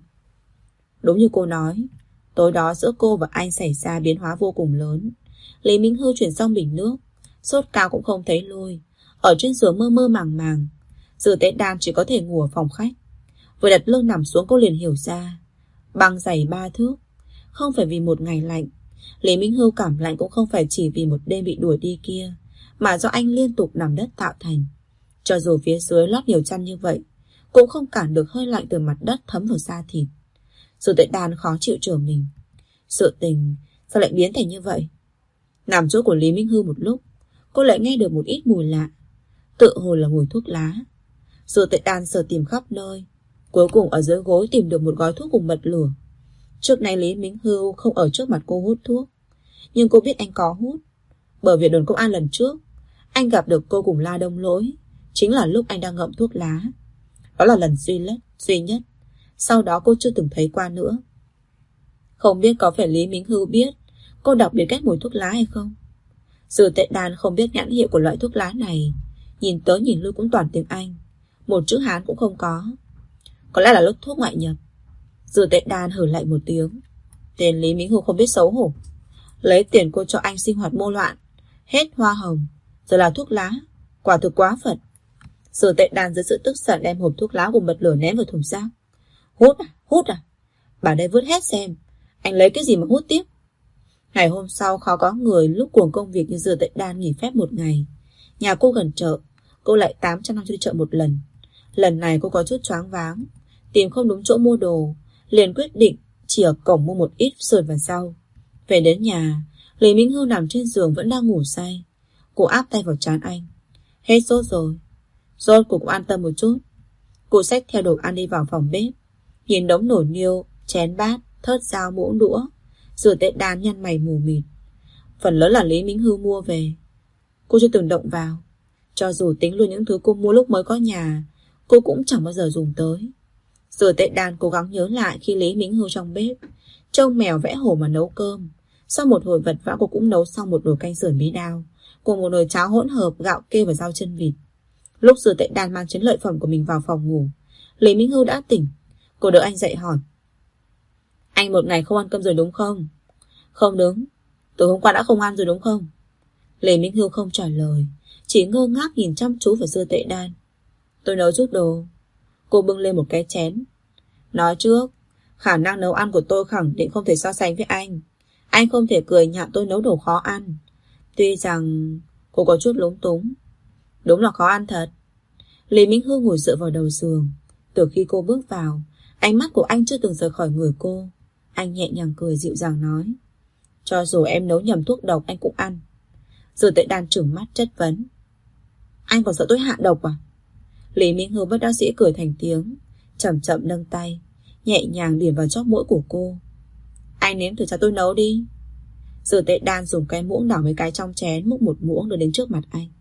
Đúng như cô nói, tối đó giữa cô và anh xảy ra biến hóa vô cùng lớn. Lý Minh Hưu chuyển xong bình nước, sốt cao cũng không thấy lui, ở trên giường mơ mơ màng màng. Dư Tệ Đan chỉ có thể ngủ ở phòng khách. Vừa đặt lưng nằm xuống cô liền hiểu ra, băng dày 3 thước, không phải vì một ngày lạnh. Lý Minh Hưu cảm lạnh cũng không phải chỉ vì một đêm bị đuổi đi kia, mà do anh liên tục nằm đất tạo thành. Cho dù phía dưới lót nhiều chăn như vậy, cũng không cản được hơi lạnh từ mặt đất thấm vào da thịt. Dư Tệ Đan khó chịu trở mình. Sự tình sao lại biến thành như vậy? Nằm chỗ của Lý Minh Hưu một lúc, cô lại nghe được một ít mùi lạ, tự hồ là mùi thuốc lá. Dư Tệ Đan sờ tìm khắp nơi, cuối cùng ở dưới gối tìm được một gói thuốc cùng bật lửa. Trước nay Lý Minh Hưu không ở trước mặt cô hút thuốc, nhưng cô biết anh có hút, bởi vì đồn công an lần trước anh gặp được cô cùng La Đông Lỗi, chính là lúc anh đang ngậm thuốc lá. Đó là lần duy nhất. Sau đó cô chưa từng thấy qua nữa. Không biết có phải Lý Minh Hưu biết cô đặc biệt ghét mùi thuốc lá hay không? Dư Tệ Đan không biết nhãn hiệu của loại thuốc lá này, nhìn tới nhìn lui cũng toàn tiếng Anh, một chữ Hán cũng không có. Có lẽ là lốt thuốc ngoại nhập. Dư Tệ Đan hử lạnh một tiếng. Tên Lý Minh Hưu không biết xấu hổ, lấy tiền cô cho anh sinh hoạt mô loạn, hết hoa hồng, giờ là thuốc lá, quả thực quá phật. Dư Tệ Đan dưới sự tức giận đem hộp thuốc lá cùng bật lửa ném vào thùng rác. Hút à? Bà đây vứt hết xem, anh lấy cái gì mà hút tiếp? Ngày hôm sau khó có người lúc cuồng công việc như Dư Tệ Đan nghỉ phép một ngày. Nhà cô gần chợ, cô lại 800 năm đi chợ một lần. Lần này cô có chút choáng váng, tìm không đúng chỗ mua đồ, liền quyết định chỉ ở cổng mua một ít sườn và rau. Về đến nhà, Lý Minh Hưu nằm trên giường vẫn đang ngủ say. Cô áp tay vào trán anh. Hết sốt rồi. Rốt cô cũng an tâm một chút. Cô xách theo đồ ăn đi vào phòng bếp, nhìn đống nồi niêu, chén bát, thớt dao muỗng đũa. Dư Tệ Đan nhăn mày mù mịt. Phần lớn là Lý Minh Hưu mua về, cô chưa từng động vào. Cho dù tính luôn những thứ cô mua lúc mới có nhà, cô cũng chẳng bao giờ dùng tới. Dư Tệ Đan cố gắng nhớ lại khi Lý Minh Hưu trong bếp trông mèo vẽ hổ mà nấu cơm. Sau một hồi vật vã cô cũng nấu xong một nồi canh sườn bí đao cùng một nồi cháo hỗn hợp gạo kê và rau chân vịt. Lúc Dư Tệ Đan mang chiến lợi phẩm của mình vào phòng ngủ, Lý Minh Hưu đã tỉnh. Cô đỡ anh dậy hỏi. Anh một ngày không ăn cơm rồi đúng không? Không đúng, từ hôm qua đã không ăn rồi đúng không? Lý Minh Hưu không trả lời, chỉ ngơ ngác nhìn chăm chú vào Dư Tệ Đan. Tôi nấu chút đồ. Cô bưng lên một cái chén. Nói trước, khả năng nấu ăn của tôi khẳng định không thể so sánh với anh. Anh không thể cười nhạo tôi nấu đồ khó ăn. Tuy rằng cô có chút lúng túng. Đúng là khó ăn thật. Lý Minh Hưu ngồi dựa vào đầu giường. Từ khi cô bước vào, ánh mắt của anh chưa từng rời khỏi người cô. Anh nhẹ nhàng cười dịu dàng nói. Cho dù em nấu nhầm thuốc độc anh cũng ăn. Dư Tệ Đan trừng mắt chất vấn. Anh còn sợ tôi hạ độc à? Lý Minh Hưu bất đắc dĩ cười thành tiếng, chậm chậm nâng tay, nhẹ nhàng điểm vào chóp mũi của cô. Anh nếm thử cho tôi nấu đi. Dư Tệ Đan dùng cái muỗng đảo mấy cái trong chén, múc một muỗng đưa đến trước mặt anh.